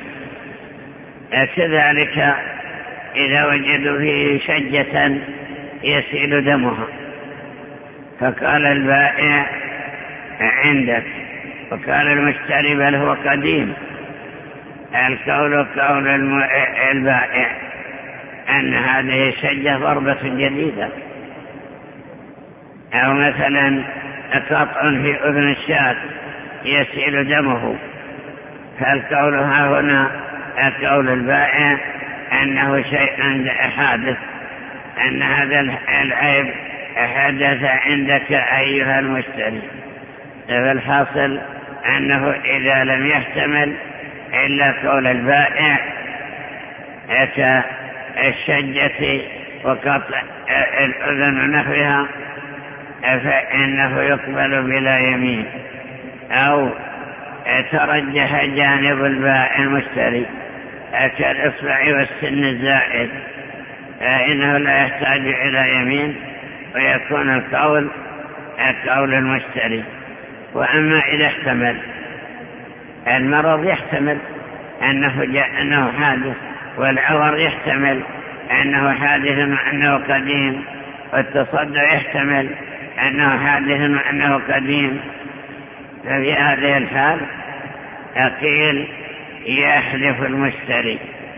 كذلك إذا وجدوا فيه شجة يسيل دمها فقال البائع عندك، وقال المشتري بل هو قديم، القول قول البائع أن هذه الشجة ضربة جديدة. أو مثلا قطع في أذن الشاة يسيل دمه، فالقول ها هنا قول البائع أنه شيء حادث، أن هذا العيب حدث عندك أيها المشتري. فالحاصل أنه إذا لم يحتمل إلا قول البائع كالشجة وقطع الأذن ونحوها فإنه يقبل بلا يمين. أو ترجح جانب البائع المشتري كالإصبع والسن الزائد فإنه لا يحتاج إلى يمين، ويكون القول قول المشتري. وأما إذا احتمل المرض يحتمل أنه, جاء أنه حادث، والعور يحتمل أنه حادث وأنه قديم، والتصدع يحتمل أنه حادث وأنه قديم، ففي هذه الحال قيل يحلف المشتري،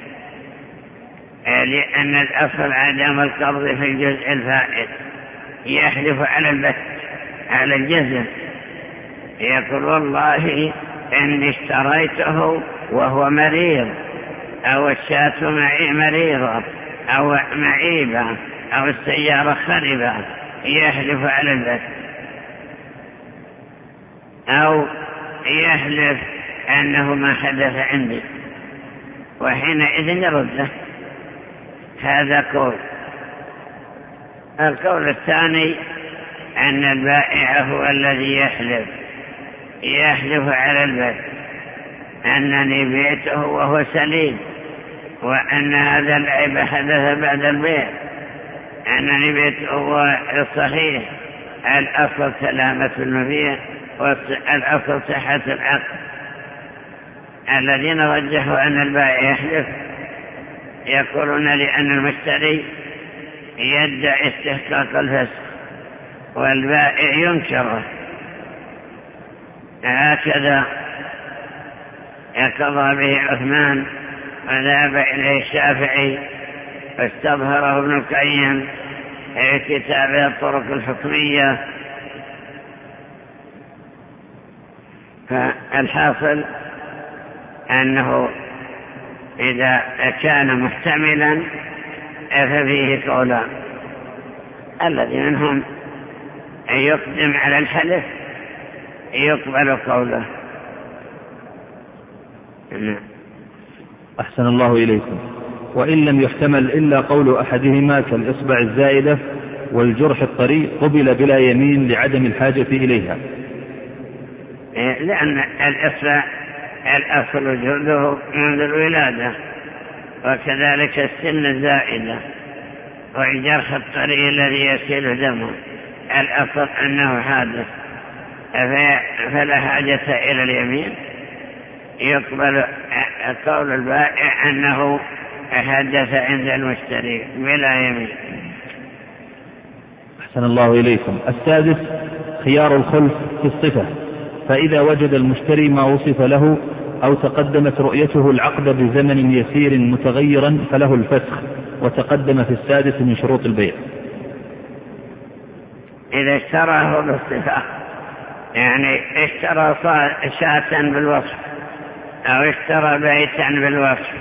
لأن الأصل عدم القبض في الجزء الفائت، يحلف على البت على الجزء، يقول والله إني اشتريته وهو مريض، أو الشاة معي مريضة، أو معيبة، أو السيارة خربة، يحلف على البت. أو يحلف أنه ما حدث عندي، وحينئذ يرده. هذا قول. القول الثاني أن البائع هو الذي يحلف يحلف على البت أنني بيته وهو سليم، وأن هذا العيب حدث بعد البيع، أنني بيته هو الصحيح، الأصل سلامة المبيع والأصل صحة العقد. الذين رجحوا أن البائع يحلف يقولون لأن المشتري يدعي استحقاق الفسق والبائع ينكره. هكذا قضى به عثمان وذهب إليه الشافعي، واستظهره ابن القيم في كتابه الطرق الحكمية. فالحاصل أنه إذا كان محتملا ففيه قولان، الذي منهم يقدم على الحلف يقبل قوله. أحسن الله إليكم. وإن لم يحتمل إلا قول أحدهما كالإصبع الزائدة والجرح الطري قبل بلا يمين لعدم الحاجة إليها، لأن الإصبع الأصل وجوده منذ الولادة، وكذلك السن الزائدة والجرح الطري الذي يسيل دمه الأصل أنه حادث، فلا حاجة إلى اليمين. يقبل قول البائع أنه حدث عند المشتري بلا يمين. أحسن الله إليكم. السادس خيار الخلف في الصفة، فإذا وجد المشتري ما وصف له أو تقدمت رؤيته العقد بزمن يسير متغيرا فله الفسخ، وتقدم في السادس من شروط البيع. إذا اشتراه بالصفة، يعني اشترى شاة بالوصف أو اشترى بيتا بالوصف،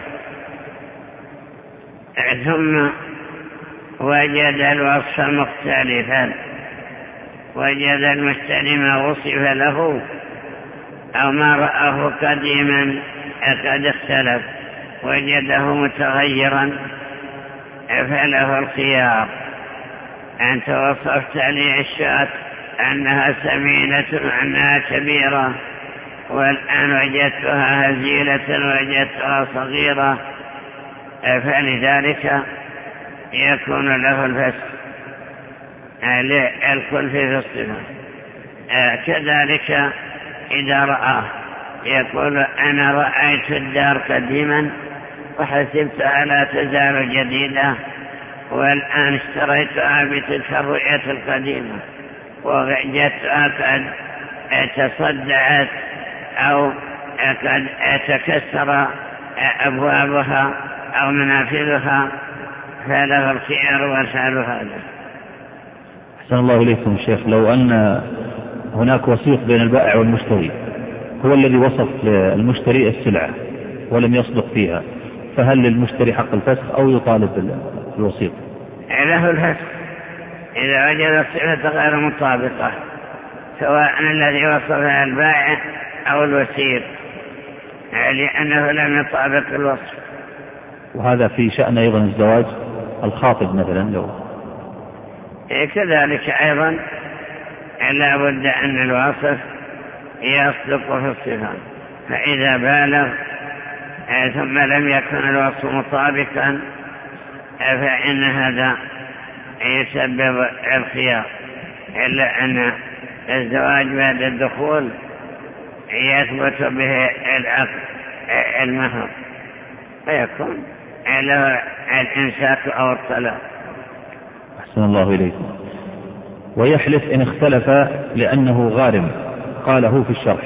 ثم وجد الوصف مختلفا، وجد المشتري ما وصف له أو ما رآه قديما قد اختلف، وجده متغيرا، فله الخيار. أنت وصفت لي الشاة أنها سمينة وأنها كبيرة، والآن وجدتها هزيلة وجدتها صغيرة، فلذلك يكون له الفسق الكل في الصفة. كذلك إذا رآه يقول أنا رأيت الدار قديما وحسبتها لا تزال جديدة، والآن اشتريتها بتلك الرؤية القديمة ووجدتها قد تصدعت أو قد تكسر أبوابها أو منافذها، فله الخيار والحال هذا. أحسن الله إليكم شيخ. لو أن هناك وسيط بين البائع والمشتري، هو الذي وصف للمشتري السلعة ولم يصدق فيها، فهل للمشتري حق الفسخ أو يطالب بالوسيط؟ له الفسخ إذا وجد الصفة غير مطابقة، سواء الذي وصفها البائع أو الوسيط، لأنه لم يطابق الوصف. وهذا في شأن أيضا الزواج، الخاطب مثلا لو كذلك أيضا لا بد أن الوصف يصدق في الصفة، فإذا بالغ ثم لم يكن الوصف مطابقا فإن هذا يسبب الخيار، إلا أن الزواج بعد الدخول يثبت به المهر فيكون له الإمساك أو الطلاق. أحسن الله إليكم. ويحلف إن اختلف لأنه غارم، قاله في الشرح.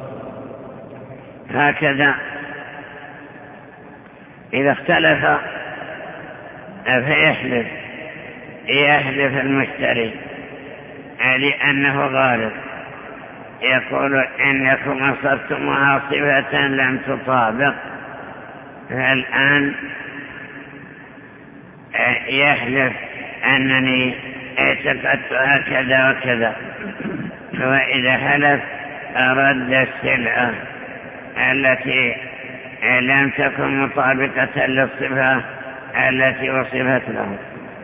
هكذا إذا اختلف فيحلف يحلف المشتري لأنه غارم، يقول إنكم أصبتمها صفة لم تطابق، فالآن يحلف أنني اعتقدتها كذا وكذا، وإذا حلف رد السلعة التي لم تكن مطابقة للصفة التي وصفت له.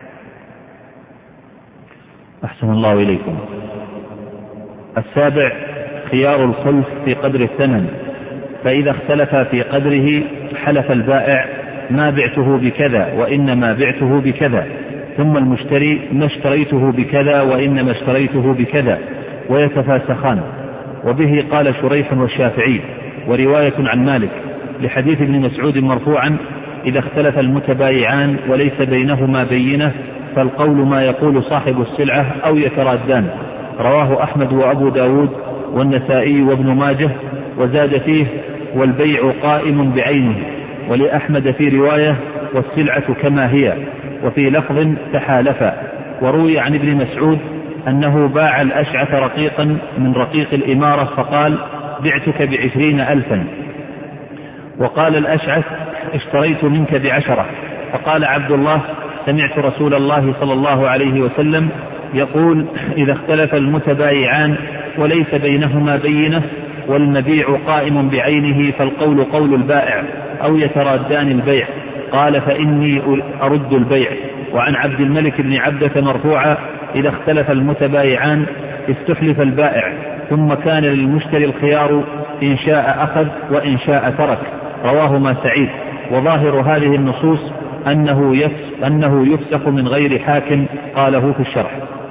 أحسن الله إليكم. السابع خيار الخلف في قدر الثمن، فإذا اختلف في قدره حلف البائع ما بعته بكذا وإنما بعته بكذا، ثم المشتري ما اشتريته بكذا وإنما اشتريته بكذا، ويتفاسخان. وبه قال شريح والشافعي، ورواية عن مالك لحديث ابن مسعود مرفوعا: إذا اختلف المتبايعان وليس بينهما بينة فالقول ما يقول صاحب السلعة أو يترادان. رواه أحمد وأبو داود والنسائي وابن ماجه، وزاد فيه: والبيع قائم بعينه. ولأحمد في رواية: والسلعة كما هي. وفي لفظ: تحالفا. وروي عن ابن مسعود أنه باع الأشعث رقيقا من رقيق الإمارة فقال: بعتك بعشرين ألفا. وقال الأشعث: اشتريت منك بعشرة. فقال عبد الله: سمعت رسول الله صلى الله عليه وسلم يقول: إذا اختلف المتبايعان وليس بينهما بينة والمبيع قائم بعينه فالقول قول البائع أو يترادان البيع. قال: فإني أرد البيع. وعن عبد الملك بن عبدة مرفوعا: إذا اختلف المتبايعان استحلف البائع، ثم كان للمشتري الخيار إن شاء أخذ وإن شاء ترك. رواهما سعيد. وظاهر هذه النصوص أنه يفسخ, أنه يفسخ من غير حاكم، قاله في الشرح.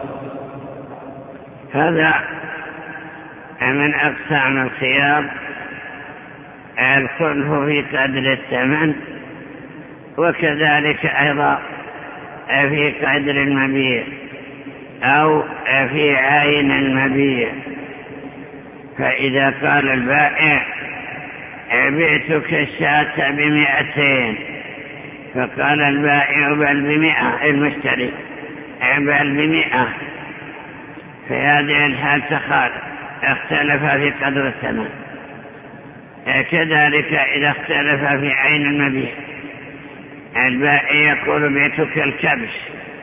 هذا من أقسام الخيار الخلف في قدر الثمن، وكذلك أيضا في قدر المبيع أو في عين المبيع. فإذا قال البائع: بعتك الشاة بمئتين، فقال البائع: بل بمئة، المشتري: بل بمئة، في هذه الحال تخالف، اختلف في قدر الثمن. كذلك إذا اختلف في عين المبيع، البائع يقول: بعتك الكبش،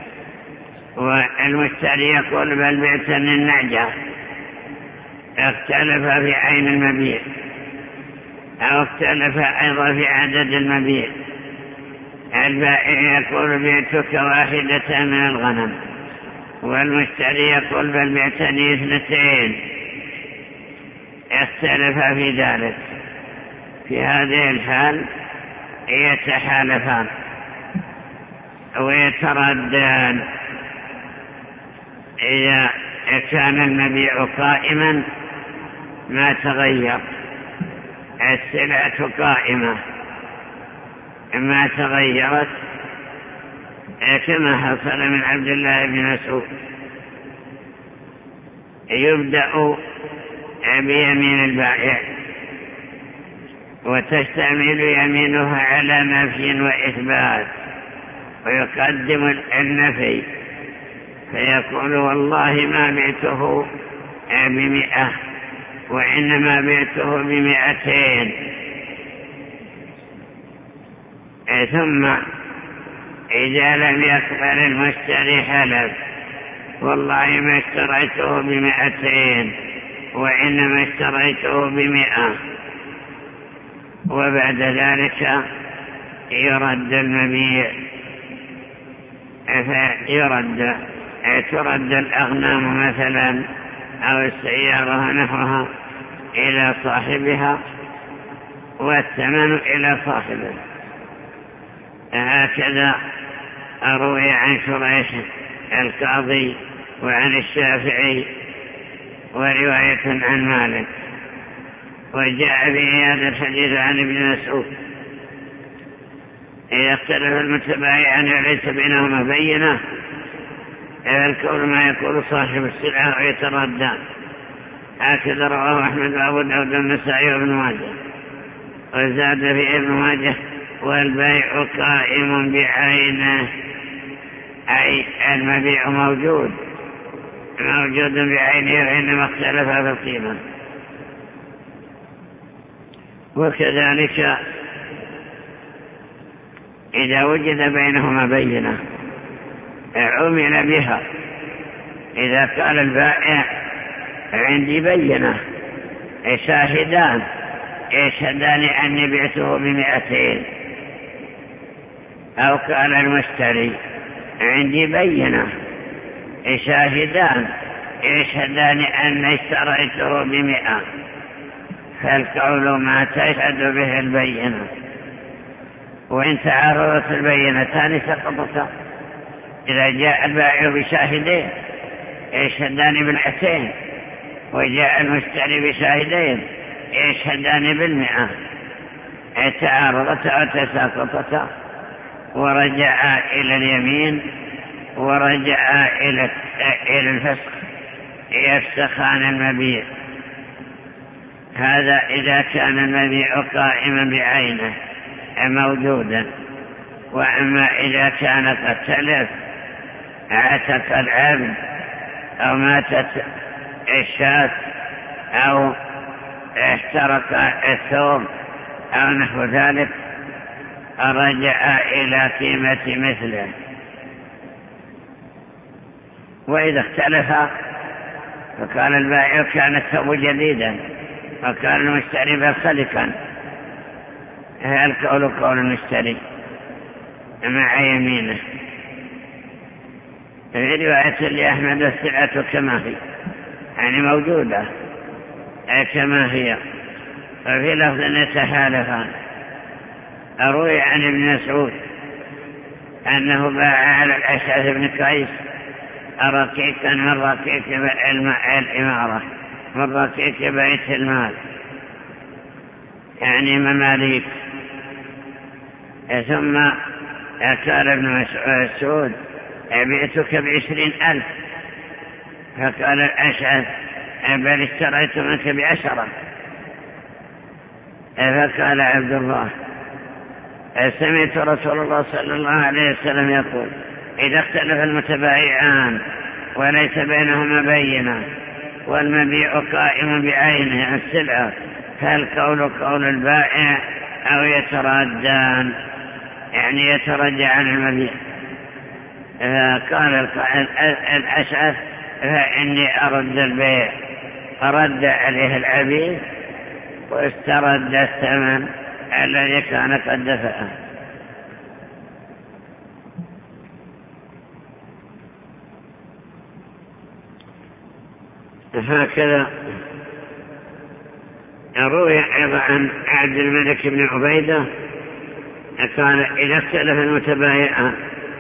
والمشتري يقول: بل بعتني النعجة، اختلف في عين المبيع. أو اختلف أيضا في عدد المبيع، البائع يقول: بعتك واحدة من الغنم، والمشتري يقول: بل بعتني اثنتين، اختلف في ذلك. في هذه الحال يتحالفان ويتردان. إذا كان المبيع قائما ما تغير، السلعة قائمة ما تغيرت، كما حصل من عبد الله بن مسعود: يبدأ بيمين البائع وتشتمل يمينها على نفي وإثبات، ويقدم النفي فيقول: والله ما بعته بمئة وإنما بعته بمئتين. ثم إذا لم يقبل المشتري حلف: والله ما اشتريته بمئتين وإنما اشتريته بمئة. وبعد ذلك يرد المبيع، فيرد ترد الأغنام مثلا أو السيارة ونحوها إلى صاحبها والثمن إلى صاحبه. هكذا أروي عن شريح القاضي وعن الشافعي ورواية عن مالك. وجاء في هذا الحديث عن ابن مسعود إذا اختلف المتبايعان وليس بينهما بينة الكون ما يقول صاحب السلعة ويتردى. هكذا رواه أحمد وأبو داود والنسائي وابن ماجه. وزاد في ابن ماجه والبيع قائم بعينه، أي المبيع موجود موجود بعينه وإنما اختلف في القيمة. وكذلك إذا وجد بينهما بينة عمل بها. إذا قال البائع عندي بينة شاهدان يشهدان أني بعته بمئتين، أو قال المشتري عندي بينة شاهدان يشهدان أني اشتريته بمئة، فالقول ما تشهد به البينة. وإن تعارضت البينتان سقطتا. إذا جاء البائع بشاهدين يشهدان بالمئتين وجاء المشتري بشاهدين يشهدان بالمئة تعارضتا وتساقطتا ورجعا إلى اليمين ورجعا إلى إلى الفسخ يفسخان المبيع. هذا إذا كان المبيع قائما بعينه موجودا. وأما إذا كان قد تلف عتق العبد أو ماتت الشاة أو احترق الثوب أو نحو ذلك رجع إلى قيمة مثله. وإذا اختلف فقال البائع كان الثوب جديدا وقال المشتري بل خلقا، القول قول المشتري مع يمينه. في رواية لأحمد السلعة كما هي، يعني موجودة كما هي. وفي لفظ يتحالفان. أروي عن ابن مسعود أنه باع على الأشعث بن قيس رقيقا من رقيق الإمارة من رقيق بيت المال، يعني مماليك. ثم قال ابن مسعود بعتك بعشرين ألف، فقال الأشعث بل اشتريت منك بعشرة. فقال عبد الله سمعت رسول الله صلى الله عليه وسلم يقول إذا اختلف المتبايعان وليس بينهما بينة والمبيع قائم بعينه السلعة فالقول قول البائع أو يتردان، يعني يترجع عن المبيع. قال الأشعث فإني أرد البيع، أرد عليه العبيد واسترد الثمن الذي كان قد دفعه. هكذا روي أيضا عن عبد الملك بن عبيدة قال إذا اختلف المتبايعان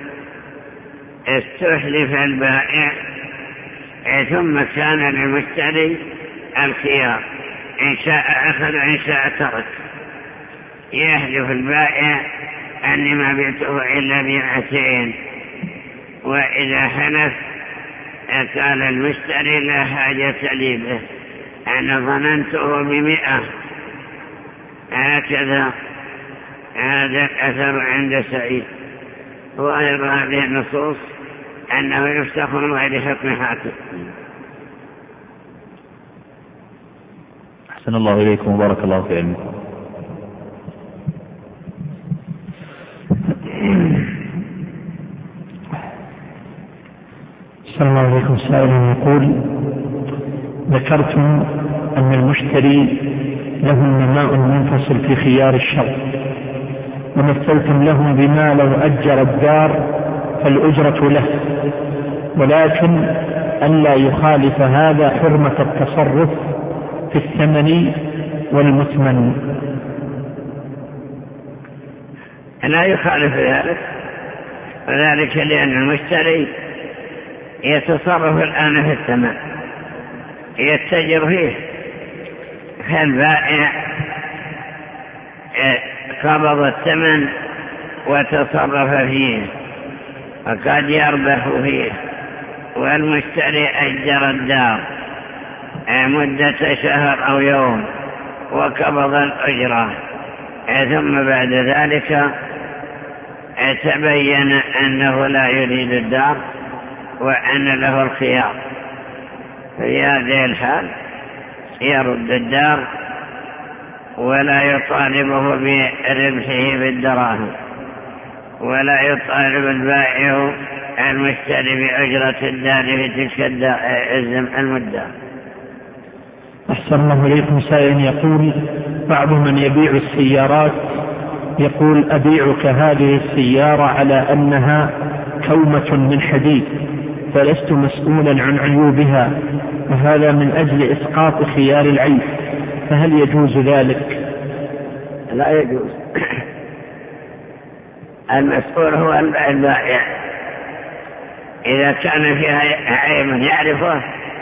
استحلف البائع ثم كان للمشتري الخيار إن شاء أخذ وإن شاء ترك. يحلف البائع أني ما بعته إلا بمئتين، وإذا حلف قال المشتري لا حاجة لي به أنا ظننته بمئة. هكذا هذا الأثر عند سعيد. وأيضا هذه النصوص أنه يفتخر من غير حكم حاكم. أحسن الله إليكم وبارك الله في علمكم. أحسن الله إليكم. سائل يقول ذكرتم أن المشتري له النماء المنفصل في خيار الشرط، ومثلتم له بما لو أجر الدار فالأجرة له، ولكن ألا يخالف هذا حرمة التصرف في الثمن والمثمن. لا يخالف ذلك، وذلك لأن المشتري يتصرف الآن في الثمن يتجر فيه، فالبائع قبض الثمن وتصرف فيه وقد يربح فيه، والمشتري أجر الدار مدة شهر أو يوم وقبض الأجرة، ثم بعد ذلك تبين أنه لا يريد الدار وأن له الخيار، في هذه الحال يرد الدار ولا يطالبه بربحه بالدراهم، ولا يطالب البائع المشتري بأجرة الدار في تلك المدة. أحسن الله إليكم. سائل يقول: بعض من يبيع السيارات يقول: أبيعك هذه السيارة على أنها كومة من حديد، فلست مسؤولا عن عيوبها، وهذا من أجل إسقاط خيار العيب، فهل يجوز ذلك؟ لا يجوز. المسؤول هو البائع، إذا كان فيها عيب يعرفه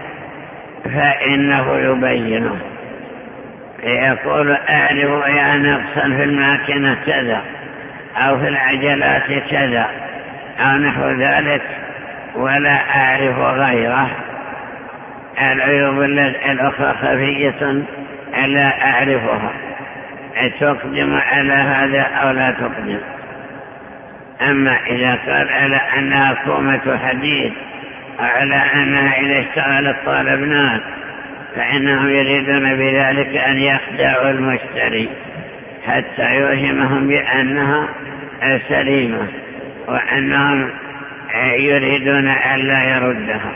فإنه يبينه، يقول: أعرف يا نقصا في الماكينة كذا أو في العجلات كذا أو نحو ذلك، ولا أعرف غيره. العيوب الأخرى خفية لا أعرفها، تقدم على هذا أو لا تقدم. أما إذا قال على أنها كومة حديد على أنها إذا اشتغلت طالبناك، فإنهم يريدون بذلك أن يخدعوا المشتري حتى يوهمهم بأنها سليمة، وأنهم يريدون أن لا يردها.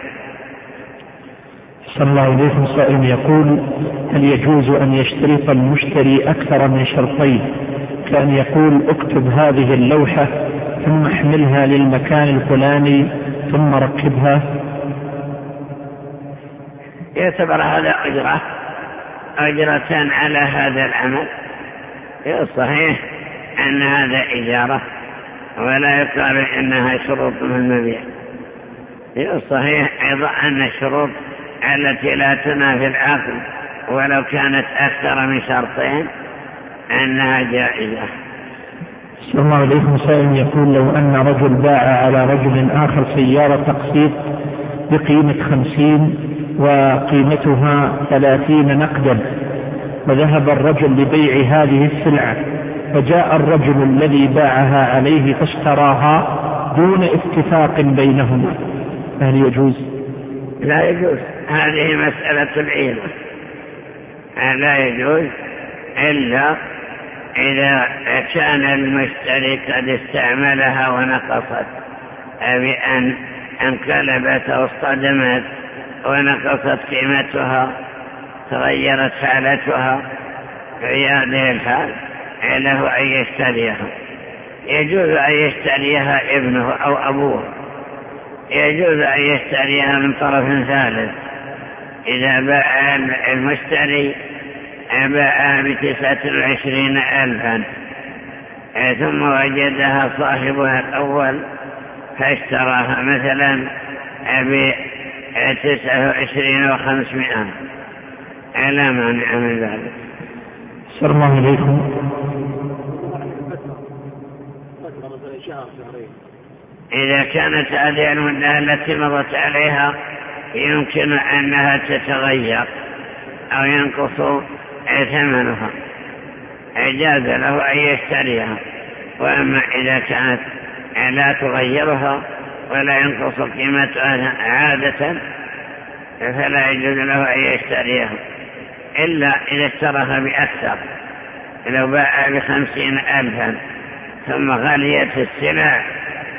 صلى الله عليه وسلم يقول: هل يجوز أن يشترط المشتري أكثر من شرطين، كان يقول: اكتب هذه اللوحة ثم احملها للمكان الفلاني ثم ركبها؟ يعتبر هذا أجرة أجرة على هذا العمل. صحيح أن هذا إجارة ولا يقال إنها شروط من المبيع. صحيح أيضا أن الشروط التي لا تنافي العقد ولو كانت أكثر من شرطين أنها جائزة. صلى الله عليه وسلم يقول: لو أن رجل باع على رجل آخر سيارة تقسيط بقيمة خمسين وقيمتها ثلاثين نقدا، وذهب الرجل لبيع هذه السلعة، فجاء الرجل الذي باعها عليه فاشتراها دون اتفاق بينهما، هل يجوز؟ لا يجوز. هذه مسألة العينة، لا يجوز إلا إذا كان المشتري قد استعملها ونقصت، بأن انقلبت أو اصطدمت ونقصت قيمتها، تغيرت حالتها، في هذه الحال له أن يشتريها. يجوز أن يشتريها ابنه أو أبوه، يجوز أن يشتريها من طرف ثالث. إذا باع المشتري باع بتسعة وعشرين ألفا ثم وجدها صاحبها الأول فاشتراها مثلا بتسعة وعشرين وخمسمائة، لا مانع من ذلك. صلى الله عليكم. إذا كانت هذه المدة التي مضت عليها يمكن أنها تتغير أو ينقص ثمنها، جاز له أن يشتريها. وأما إذا كانت لا تغيرها ولا ينقص قيمتها عادة فلا يجوز له أن يشتريها، إلا إذا اشتراها بأكثر. لو باع بخمسين ألفا ثم غليت السلع،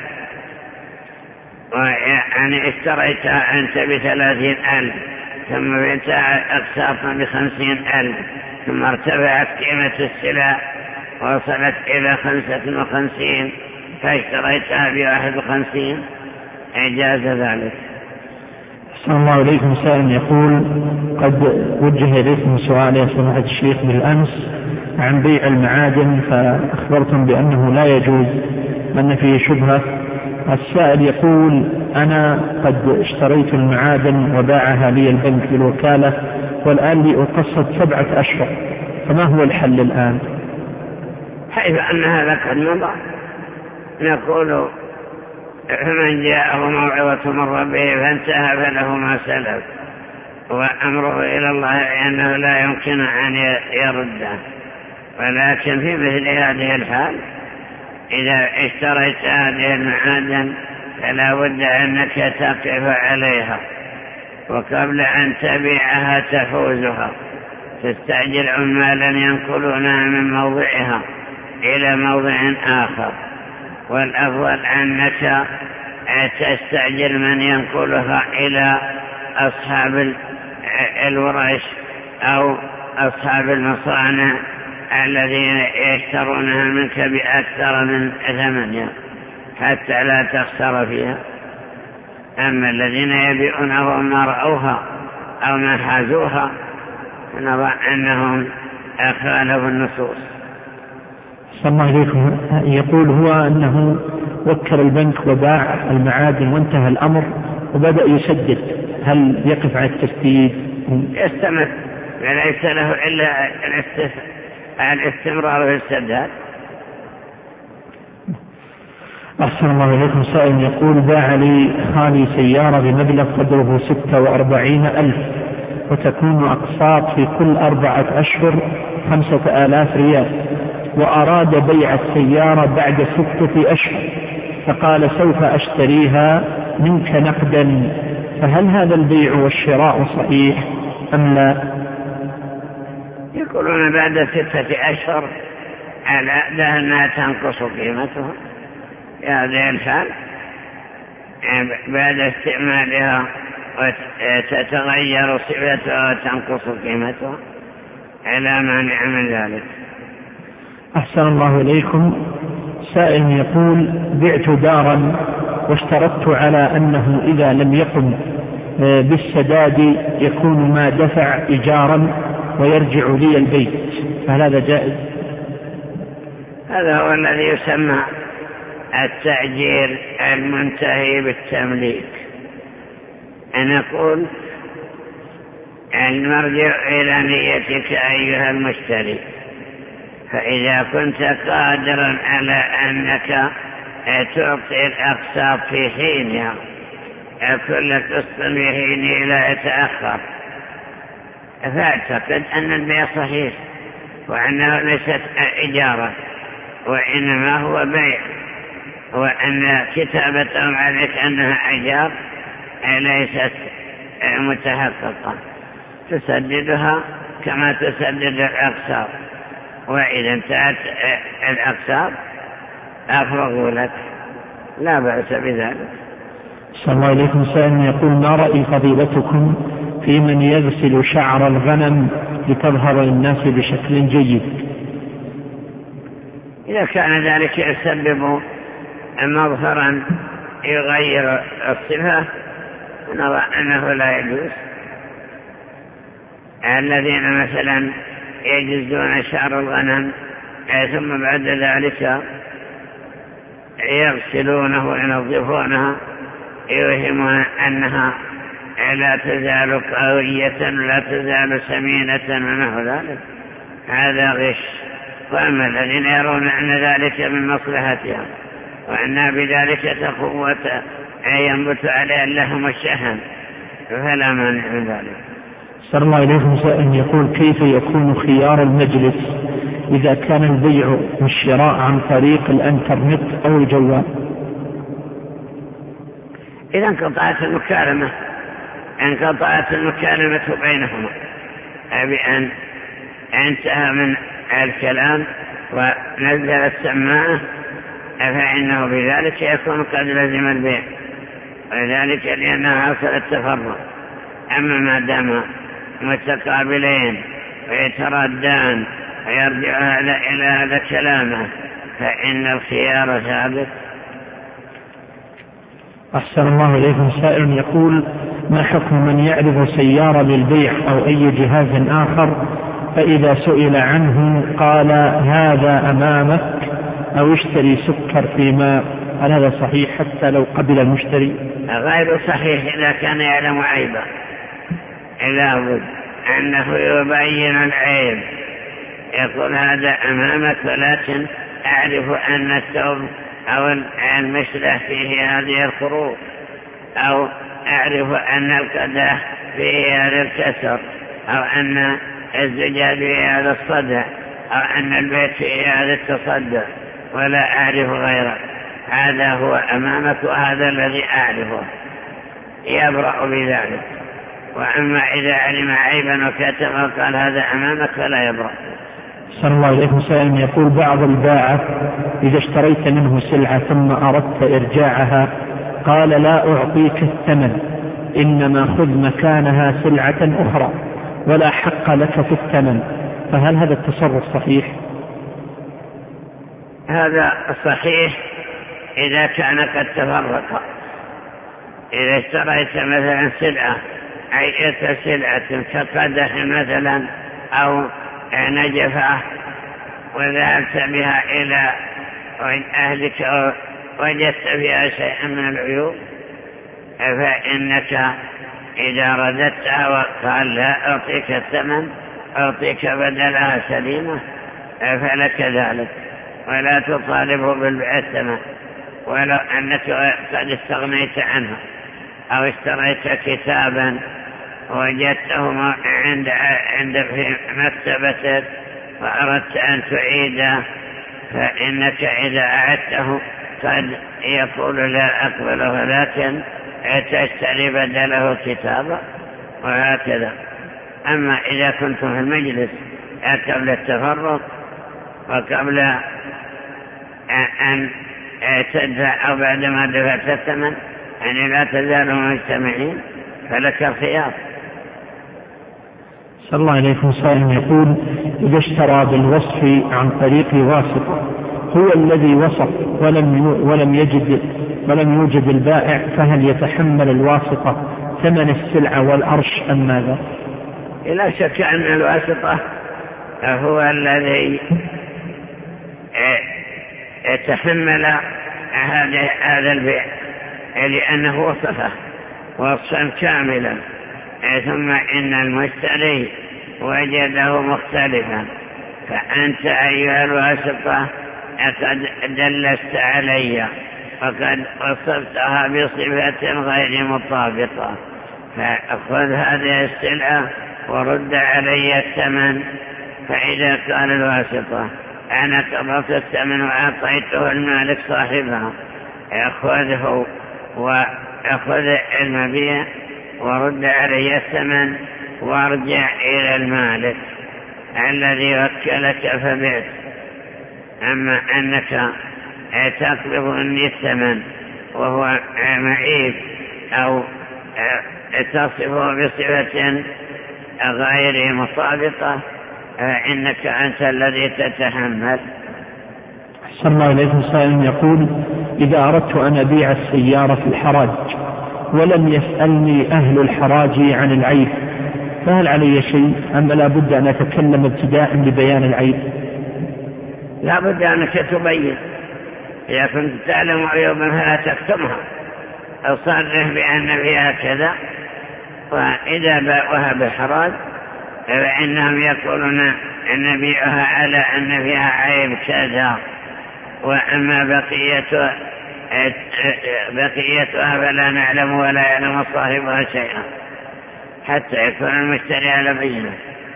يعني اشتريتها أنت بثلاثين ألف ثم بيتها أقساطا بخمسين ألف، ثم ارتفعت قيمة السلع وصلت إلى خمسة وخمسين فاشتريتها بواحد وخمسين، إجاز ذلك. صلى الله عليكم. سائل يقول: قد وجه إليكم سؤال يا سماحة الشيخ بالأمس عن بيع المعادن، فأخبرتم بأنه لا يجوز، أن فيه شبهة. السائل يقول: أنا قد اشتريت المعادن وباعها لي البنك بالوكالة والآن لي أقسط سبعة أشهر، فما هو الحل الآن؟ حيث أن هذا قد مضى نقول فمن جاءه موعظة من ربه فانتهى فله ما سلف وأمره إلى الله لأنه لا يمكن أن يرده. ولكن في مثل هذه الحال إذا اشتريت هذه المعادن فلا بد أنك تقف عليها، وقبل أن تبيعها تحوزها، تستأجر عمالا ينقلونها من موضعها إلى موضع آخر، والأفضل أنك تستأجر من ينقلها إلى أصحاب الورش أو أصحاب المصانع الذين يشترونها منك بأكثر من ثمانية حتى لا تخسر فيها. أما الذين يبيعونها ما رأوها أو ما حازوها نرى أنهم خالفوا النصوص. صلى الله عليكم. يقول هو أنه وكل البنك وباع المعادن وانتهى الأمر وبدأ يسدد، هل يقف على التسديد؟ يستمر، وليس له إلا الاستمرار في السداد. أحسن الله إليكم. سائل يقول باع لي خالي سيارة بمبلغ قدره ستة وأربعين ألف وتكون أقساط في كل أربعة أشهر خمسة آلاف ريال، وأراد بيع السيارة بعد ستة أشهر فقال سوف أشتريها منك نقدا، فهل هذا البيع والشراء صحيح أم لا؟ يقولون بعد ستة أشهر على أنها تنقص قيمتها في هذه الحال بعد استعمالها وتتغير صفتها وتنقص قيمتها على مانع من ذلك. أحسن الله إليكم. سائل يقول بعت دارا واشترطت على أنه إذا لم يقم بالسداد يكون ما دفع إيجارا ويرجع لي البيت، فهل هذا جائز؟ هذا هو الذي يسمى التأجير المنتهي بالتمليك. أنا أقول المرجع إلى نيتك أيها المشتري، فإذا كنت قادرا على أنك تعطي الأقساط في حينها كل قسط في حينه لا يتأخر، فأعتقد أن البيع صحيح وأنه ليست إجارة وإنما هو بيع، وأن كتابتهم عليك أنها أجار ليست متحققة، تسددها كما تسدد الأقساط، وإذا انتهت الأقساط أفرغوا لك، لا بأس بذلك. صلى الله عليكم. سائل يقول ما رأي فضيلتكم في من يغسل شعر الغنم لتظهر للناس بشكل جيد؟ إذا كان ذلك يسبب مظهرا يغير الصفة نرى أنه لا يجوز. الذين مثلا يجزون شعر الغنم ثم بعد ذلك يغسلونه وينظفونها يوهمون أنها لا تزال قوية ولا تزال سمينة ونحو ذلك، هذا غش. وأما الذين يرون أن ذلك من مصلحتها وأن بذلك تقوى ينبت عليه اللحم والشحم فلا مانع من ذلك. صلى الله عليه وسلم يقول كيف يكون خيار المجلس إذا كان البيع والشراء عن طريق الانترنت أو الجوال؟ إذا انقطعت المكالمة انقطعت المكالمة بينهما بأن انتهى من الكلام ونزل السماعة فإنه بذلك يكون قد لزم البيع، ولذلك لأنه حصل التفرق. أما ما دام متقابلين ويتردان ويرجع هذا إلى هذا كلامه فإن الخيار ثابت. أحسن الله إليكم. سائل يقول ما حكم من يعرض سيارة للبيع أو أي جهاز آخر فإذا سئل عنه قال هذا أمامك أو اشتري سكر فيما هل هذا صحيح حتى لو قبل المشتري؟ غير صحيح إذا كان يعلم عيبا، لابد أنه يبين العيب، يقول هذا أمامك ولكن أعرف أن الثوب أو المشلة فيه هذه الخروج، أو أعرف أن القدح فيه هذا الكسر، أو أن الزجاج فيه هذا الصدع، أو أن البيت فيه هذا التصدع، ولا أعرف غيره. هذا هو أمامك وهذا الذي أعرفه، يبرأ بذلك. وأما إذا علم عيبا وكتب وقال هذا أمامك فلا يبرأ. صلى الله عليه وسلم يقول بعض الباعة إذا اشتريت منه سلعة ثم أردت إرجاعها قال لا أعطيك الثمن، إنما خذ مكانها سلعة أخرى ولا حق لك في الثمن، فهل هذا التصرف صحيح؟ هذا صحيح إذا كان قد تفرق. إذا اشتريت مثلا سلعة أي سلعة كقدح مثلا أو نجفة وذهبت بها إلى أهلك وجدت بها شيئا من العيوب، فإنك إذا رددتها وقال لا أعطيك الثمن أعطيك بدلها سليمة فلك ذلك، ولا تطالبه بالثمن ولو أنك قد استغنيت عنه، أو اشتريت كتابا وجدته عند عند في مكتبتك وأردت أن تعيده، فإنك إذا أعدته قد يقول لا أقبله، لكن تشتري بدله كتابا وهكذا. أما إذا كنتم في المجلس قبل التفرق وقبل أن تدفع أو بعدما دفعت الثمن يعني لا تزالوا مجتمعين فلك الخيار. صلى الله عليه وسلم يقول إذا اشترى بالوصف عن طريق واسطة هو الذي وصف ولم ولم يجد ولم يوجد البائع، فهل يتحمل الواسطة ثمن السلعة والأرش أم ماذا؟ لا شك أن الواسطة هو الذي يتحمل هذا البيع لأنه وصفه وصفا كاملا، ثم إن المشتري وجده مختلفا، فأنت أيها الواسطة قد دلست علي وقد وصفتها بصفة غير مطابقة، فأخذ هذه السلعة ورد علي الثمن. فإذا قال الواسطة أنا قبضت الثمن وأعطيته المالك صاحبها، يأخذه وأخذ المبيع ورد علي الثمن وارجع إلى المالك الذي وكلك فبعت. أما أنك تقبض مني الثمن وهو معيب أو تصفه بصفة غير مطابقة فإنك أنت الذي تتحمل. صلى الله عليه وسلم يقول إذا أردت أن أبيع السيارة في الحراج ولم يسألني أهل الحراج عن العيب فهل علي شيء أم لا بد أن أتكلم ابتداء ببيان العيب؟ لا بد أنك تبين، إذا كنت تعلم عيوبا فلا تكتمها، أصرح بأن فيها كذا، وإذا باعوها بالحراج فإنهم يقولون أن نبيعها على أن فيها عيب كذا، وأما بقية بقيتها فلا نعلم ولا يعلم صاحبها شيئا حتى يكون المشتري على بينه.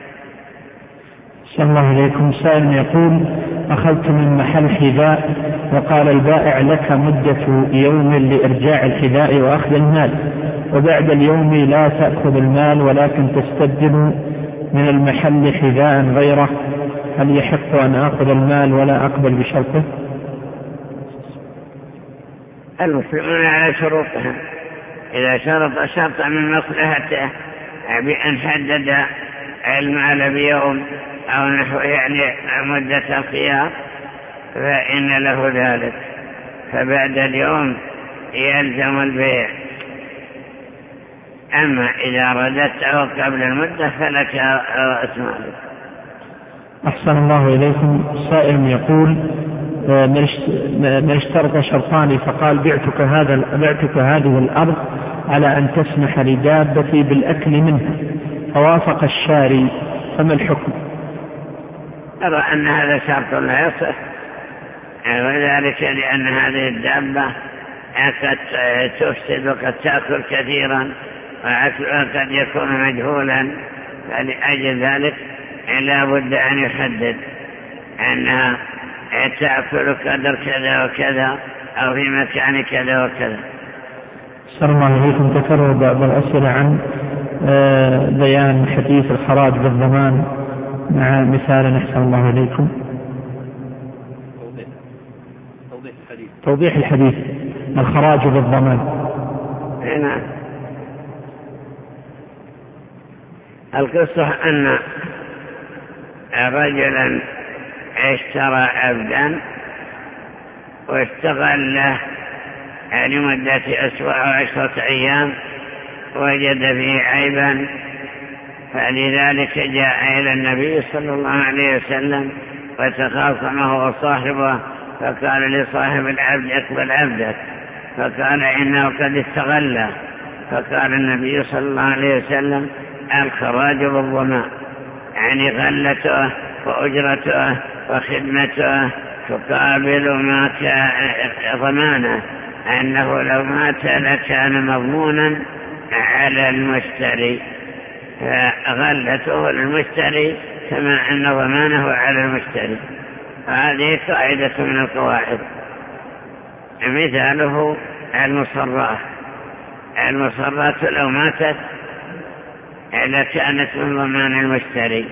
صلى الله عليكم. سائل يقول أخذت من محل حذاء وقال البائع لك مدة يوم لإرجاع الحذاء وأخذ المال، وبعد اليوم لا تأخذ المال ولكن تستبدل من المحل حذاء غيره، هل يحق أن أخذ المال ولا أقبل بشرطه؟ المسلمون على شروطهم، إذا شرط شرطا من مصلحته بأن حدد المال بيوم أو نحو يعني مدة الخيار فإن له ذلك، فبعد اليوم يلزم البيع. أما إذا رددته قبل المدة فلك رأس مالك. أحسن الله إليكم. سائل يقول من اشترط شرطان فقال بعتك هذا بعتك هذه الأرض على أن تسمح لدابتي بالأكل منها فوافق الشاري، فما الحكم؟ أرى أن هذا شرط لا يصح، وذلك لأن هذه الدابة قد تفسد وقد تأكل كثيرا وأكلها قد يكون مجهولا، فلأجل ذلك لا بد أن يحدد أنها تأكل قدر كذا وكذا أو في مكان كذا وكذا. صلى الله عليكم. تكرر بعض الأسئلة عن بيان حديث الخراج بالضمان مع مثال أحسن الله عليكم. توضيح الحديث توضيح الحديث الخراج بالضمان. نعم. القصة أن رجلا اشترى عبدا واشتغل له لمدة أسبوع أو عشرة أيام، وجد فيه عيبا، فلذلك جاء إلى النبي صلى الله عليه وسلم وتخاصمه وصاحبه، فقال لصاحب العبد اقبل عبدك، فقال إنه قد استغله، فقال النبي صلى الله عليه وسلم الخراج بالضمان، يعني غلته وأجرته وخدمته تقابل ما كان ضمانه، أنه لو مات لكان مضمونا على المشتري، فغلته للمشتري كما أن ضمانه على المشتري. هذه قاعدة من القواعد. مثاله المصرات، المصرات لو ماتت لكانت من ضمان المشتري،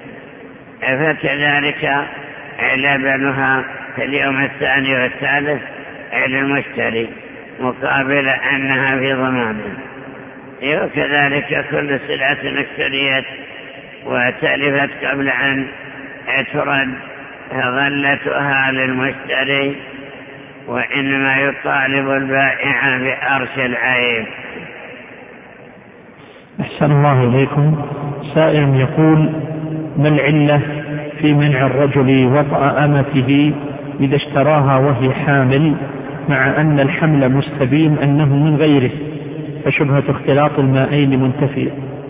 فكذلك لبنها في اليوم الثاني والثالث للمشتري مقابل أنها في ضمانه. وكذلك كل سلعة اشتريت وتلفت قبل أن ترد غلتها للمشتري، وإنما يطالب البائع بأرش العيب. أحسن الله إليكم. سائل يقول ما العلة في منع الرجل وطأ أمته إذا اشتراها وهي حامل، مع أن الحمل مستبين أنه من غيره، فشبهة اختلاط المائين منتفية؟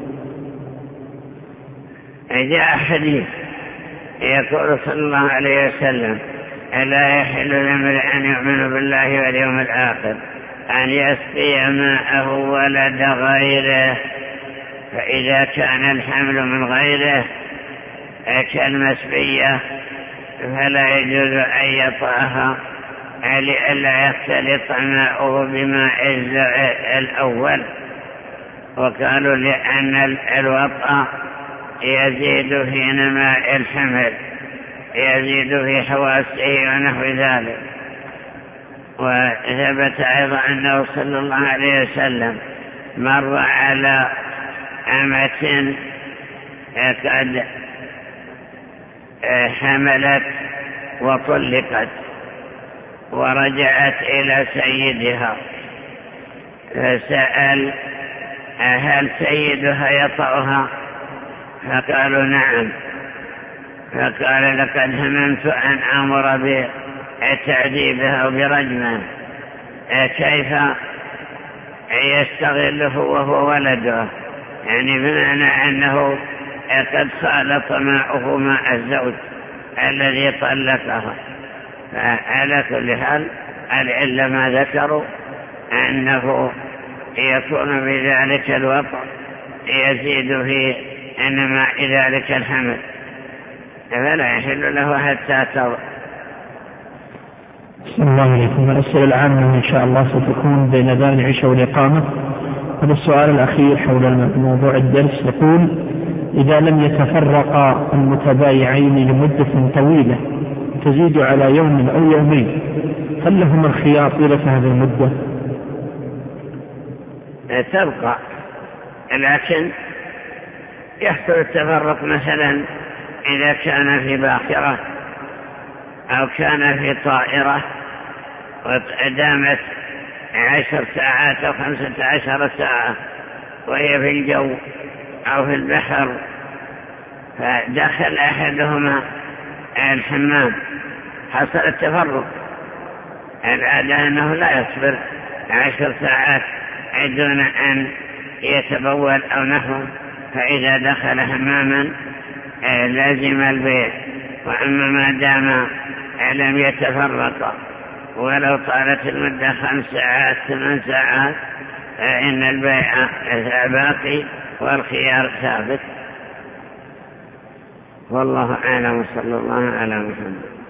جاء حديث يقول صلى الله عليه وسلم لا يحل لامرئ أن يؤمن بالله واليوم الآخر أن يسقي ماءه ولد غيره، فإذا كان الحمل من غيره كالمسبية فلا يجوز أن يطأها لئلا يختلط ماؤه بماء الأول. وقالوا لأن الوطأ يزيد في نماء الحمل، يزيد في حواسه ونحو ذلك. وثبت أيضا أنه صلى الله عليه وسلم مر على أمة قد حملت وطلقت ورجعت إلى سيدها، فسأل هل سيدها يطأها؟ فقالوا نعم. فقال لقد هممت أن أمر بتعذيبها وبرجمه، كيف يستغله وهو ولده؟ يعني بمعنى أنه قد خالط ماءه ماء الزوج الذي طلقها. فعلى كل حال العلة ما ذكروا أنه يكون بذلك الوطء يزيد في نماء ذلك الحمل، فلا يحل له حتى تضع. السلام الله عليكم. الأسئلة العامة إن شاء الله ستكون بين أذان العشاء والإقامة. هذا السؤال الأخير حول موضوع الدرس يقول إذا لم يتفرقا المتبايعين لمدة طويلة تزيد على يوم أو يومين، هل لهم الخيار طيلة هذه المدة؟ تبقى، لكن يحصل التفرق مثلا إذا كان في باخرة أو كان في طائرة ودامت عشر ساعات أو خمسة عشر ساعة وهي في الجو أو في البحر، فدخل أحدهما الحمام حصل التفرق. العادة أنه لا يصبر عشر ساعات دون أن يتبول أو نحو، فإذا دخل هماما لازم البيع. وأما ما دام لم يتفرق ولو طالت المدة خمس ساعات ثمان ساعات إن البيع باقي والخيار ثابت. والله أعلم، صلى الله على محمد.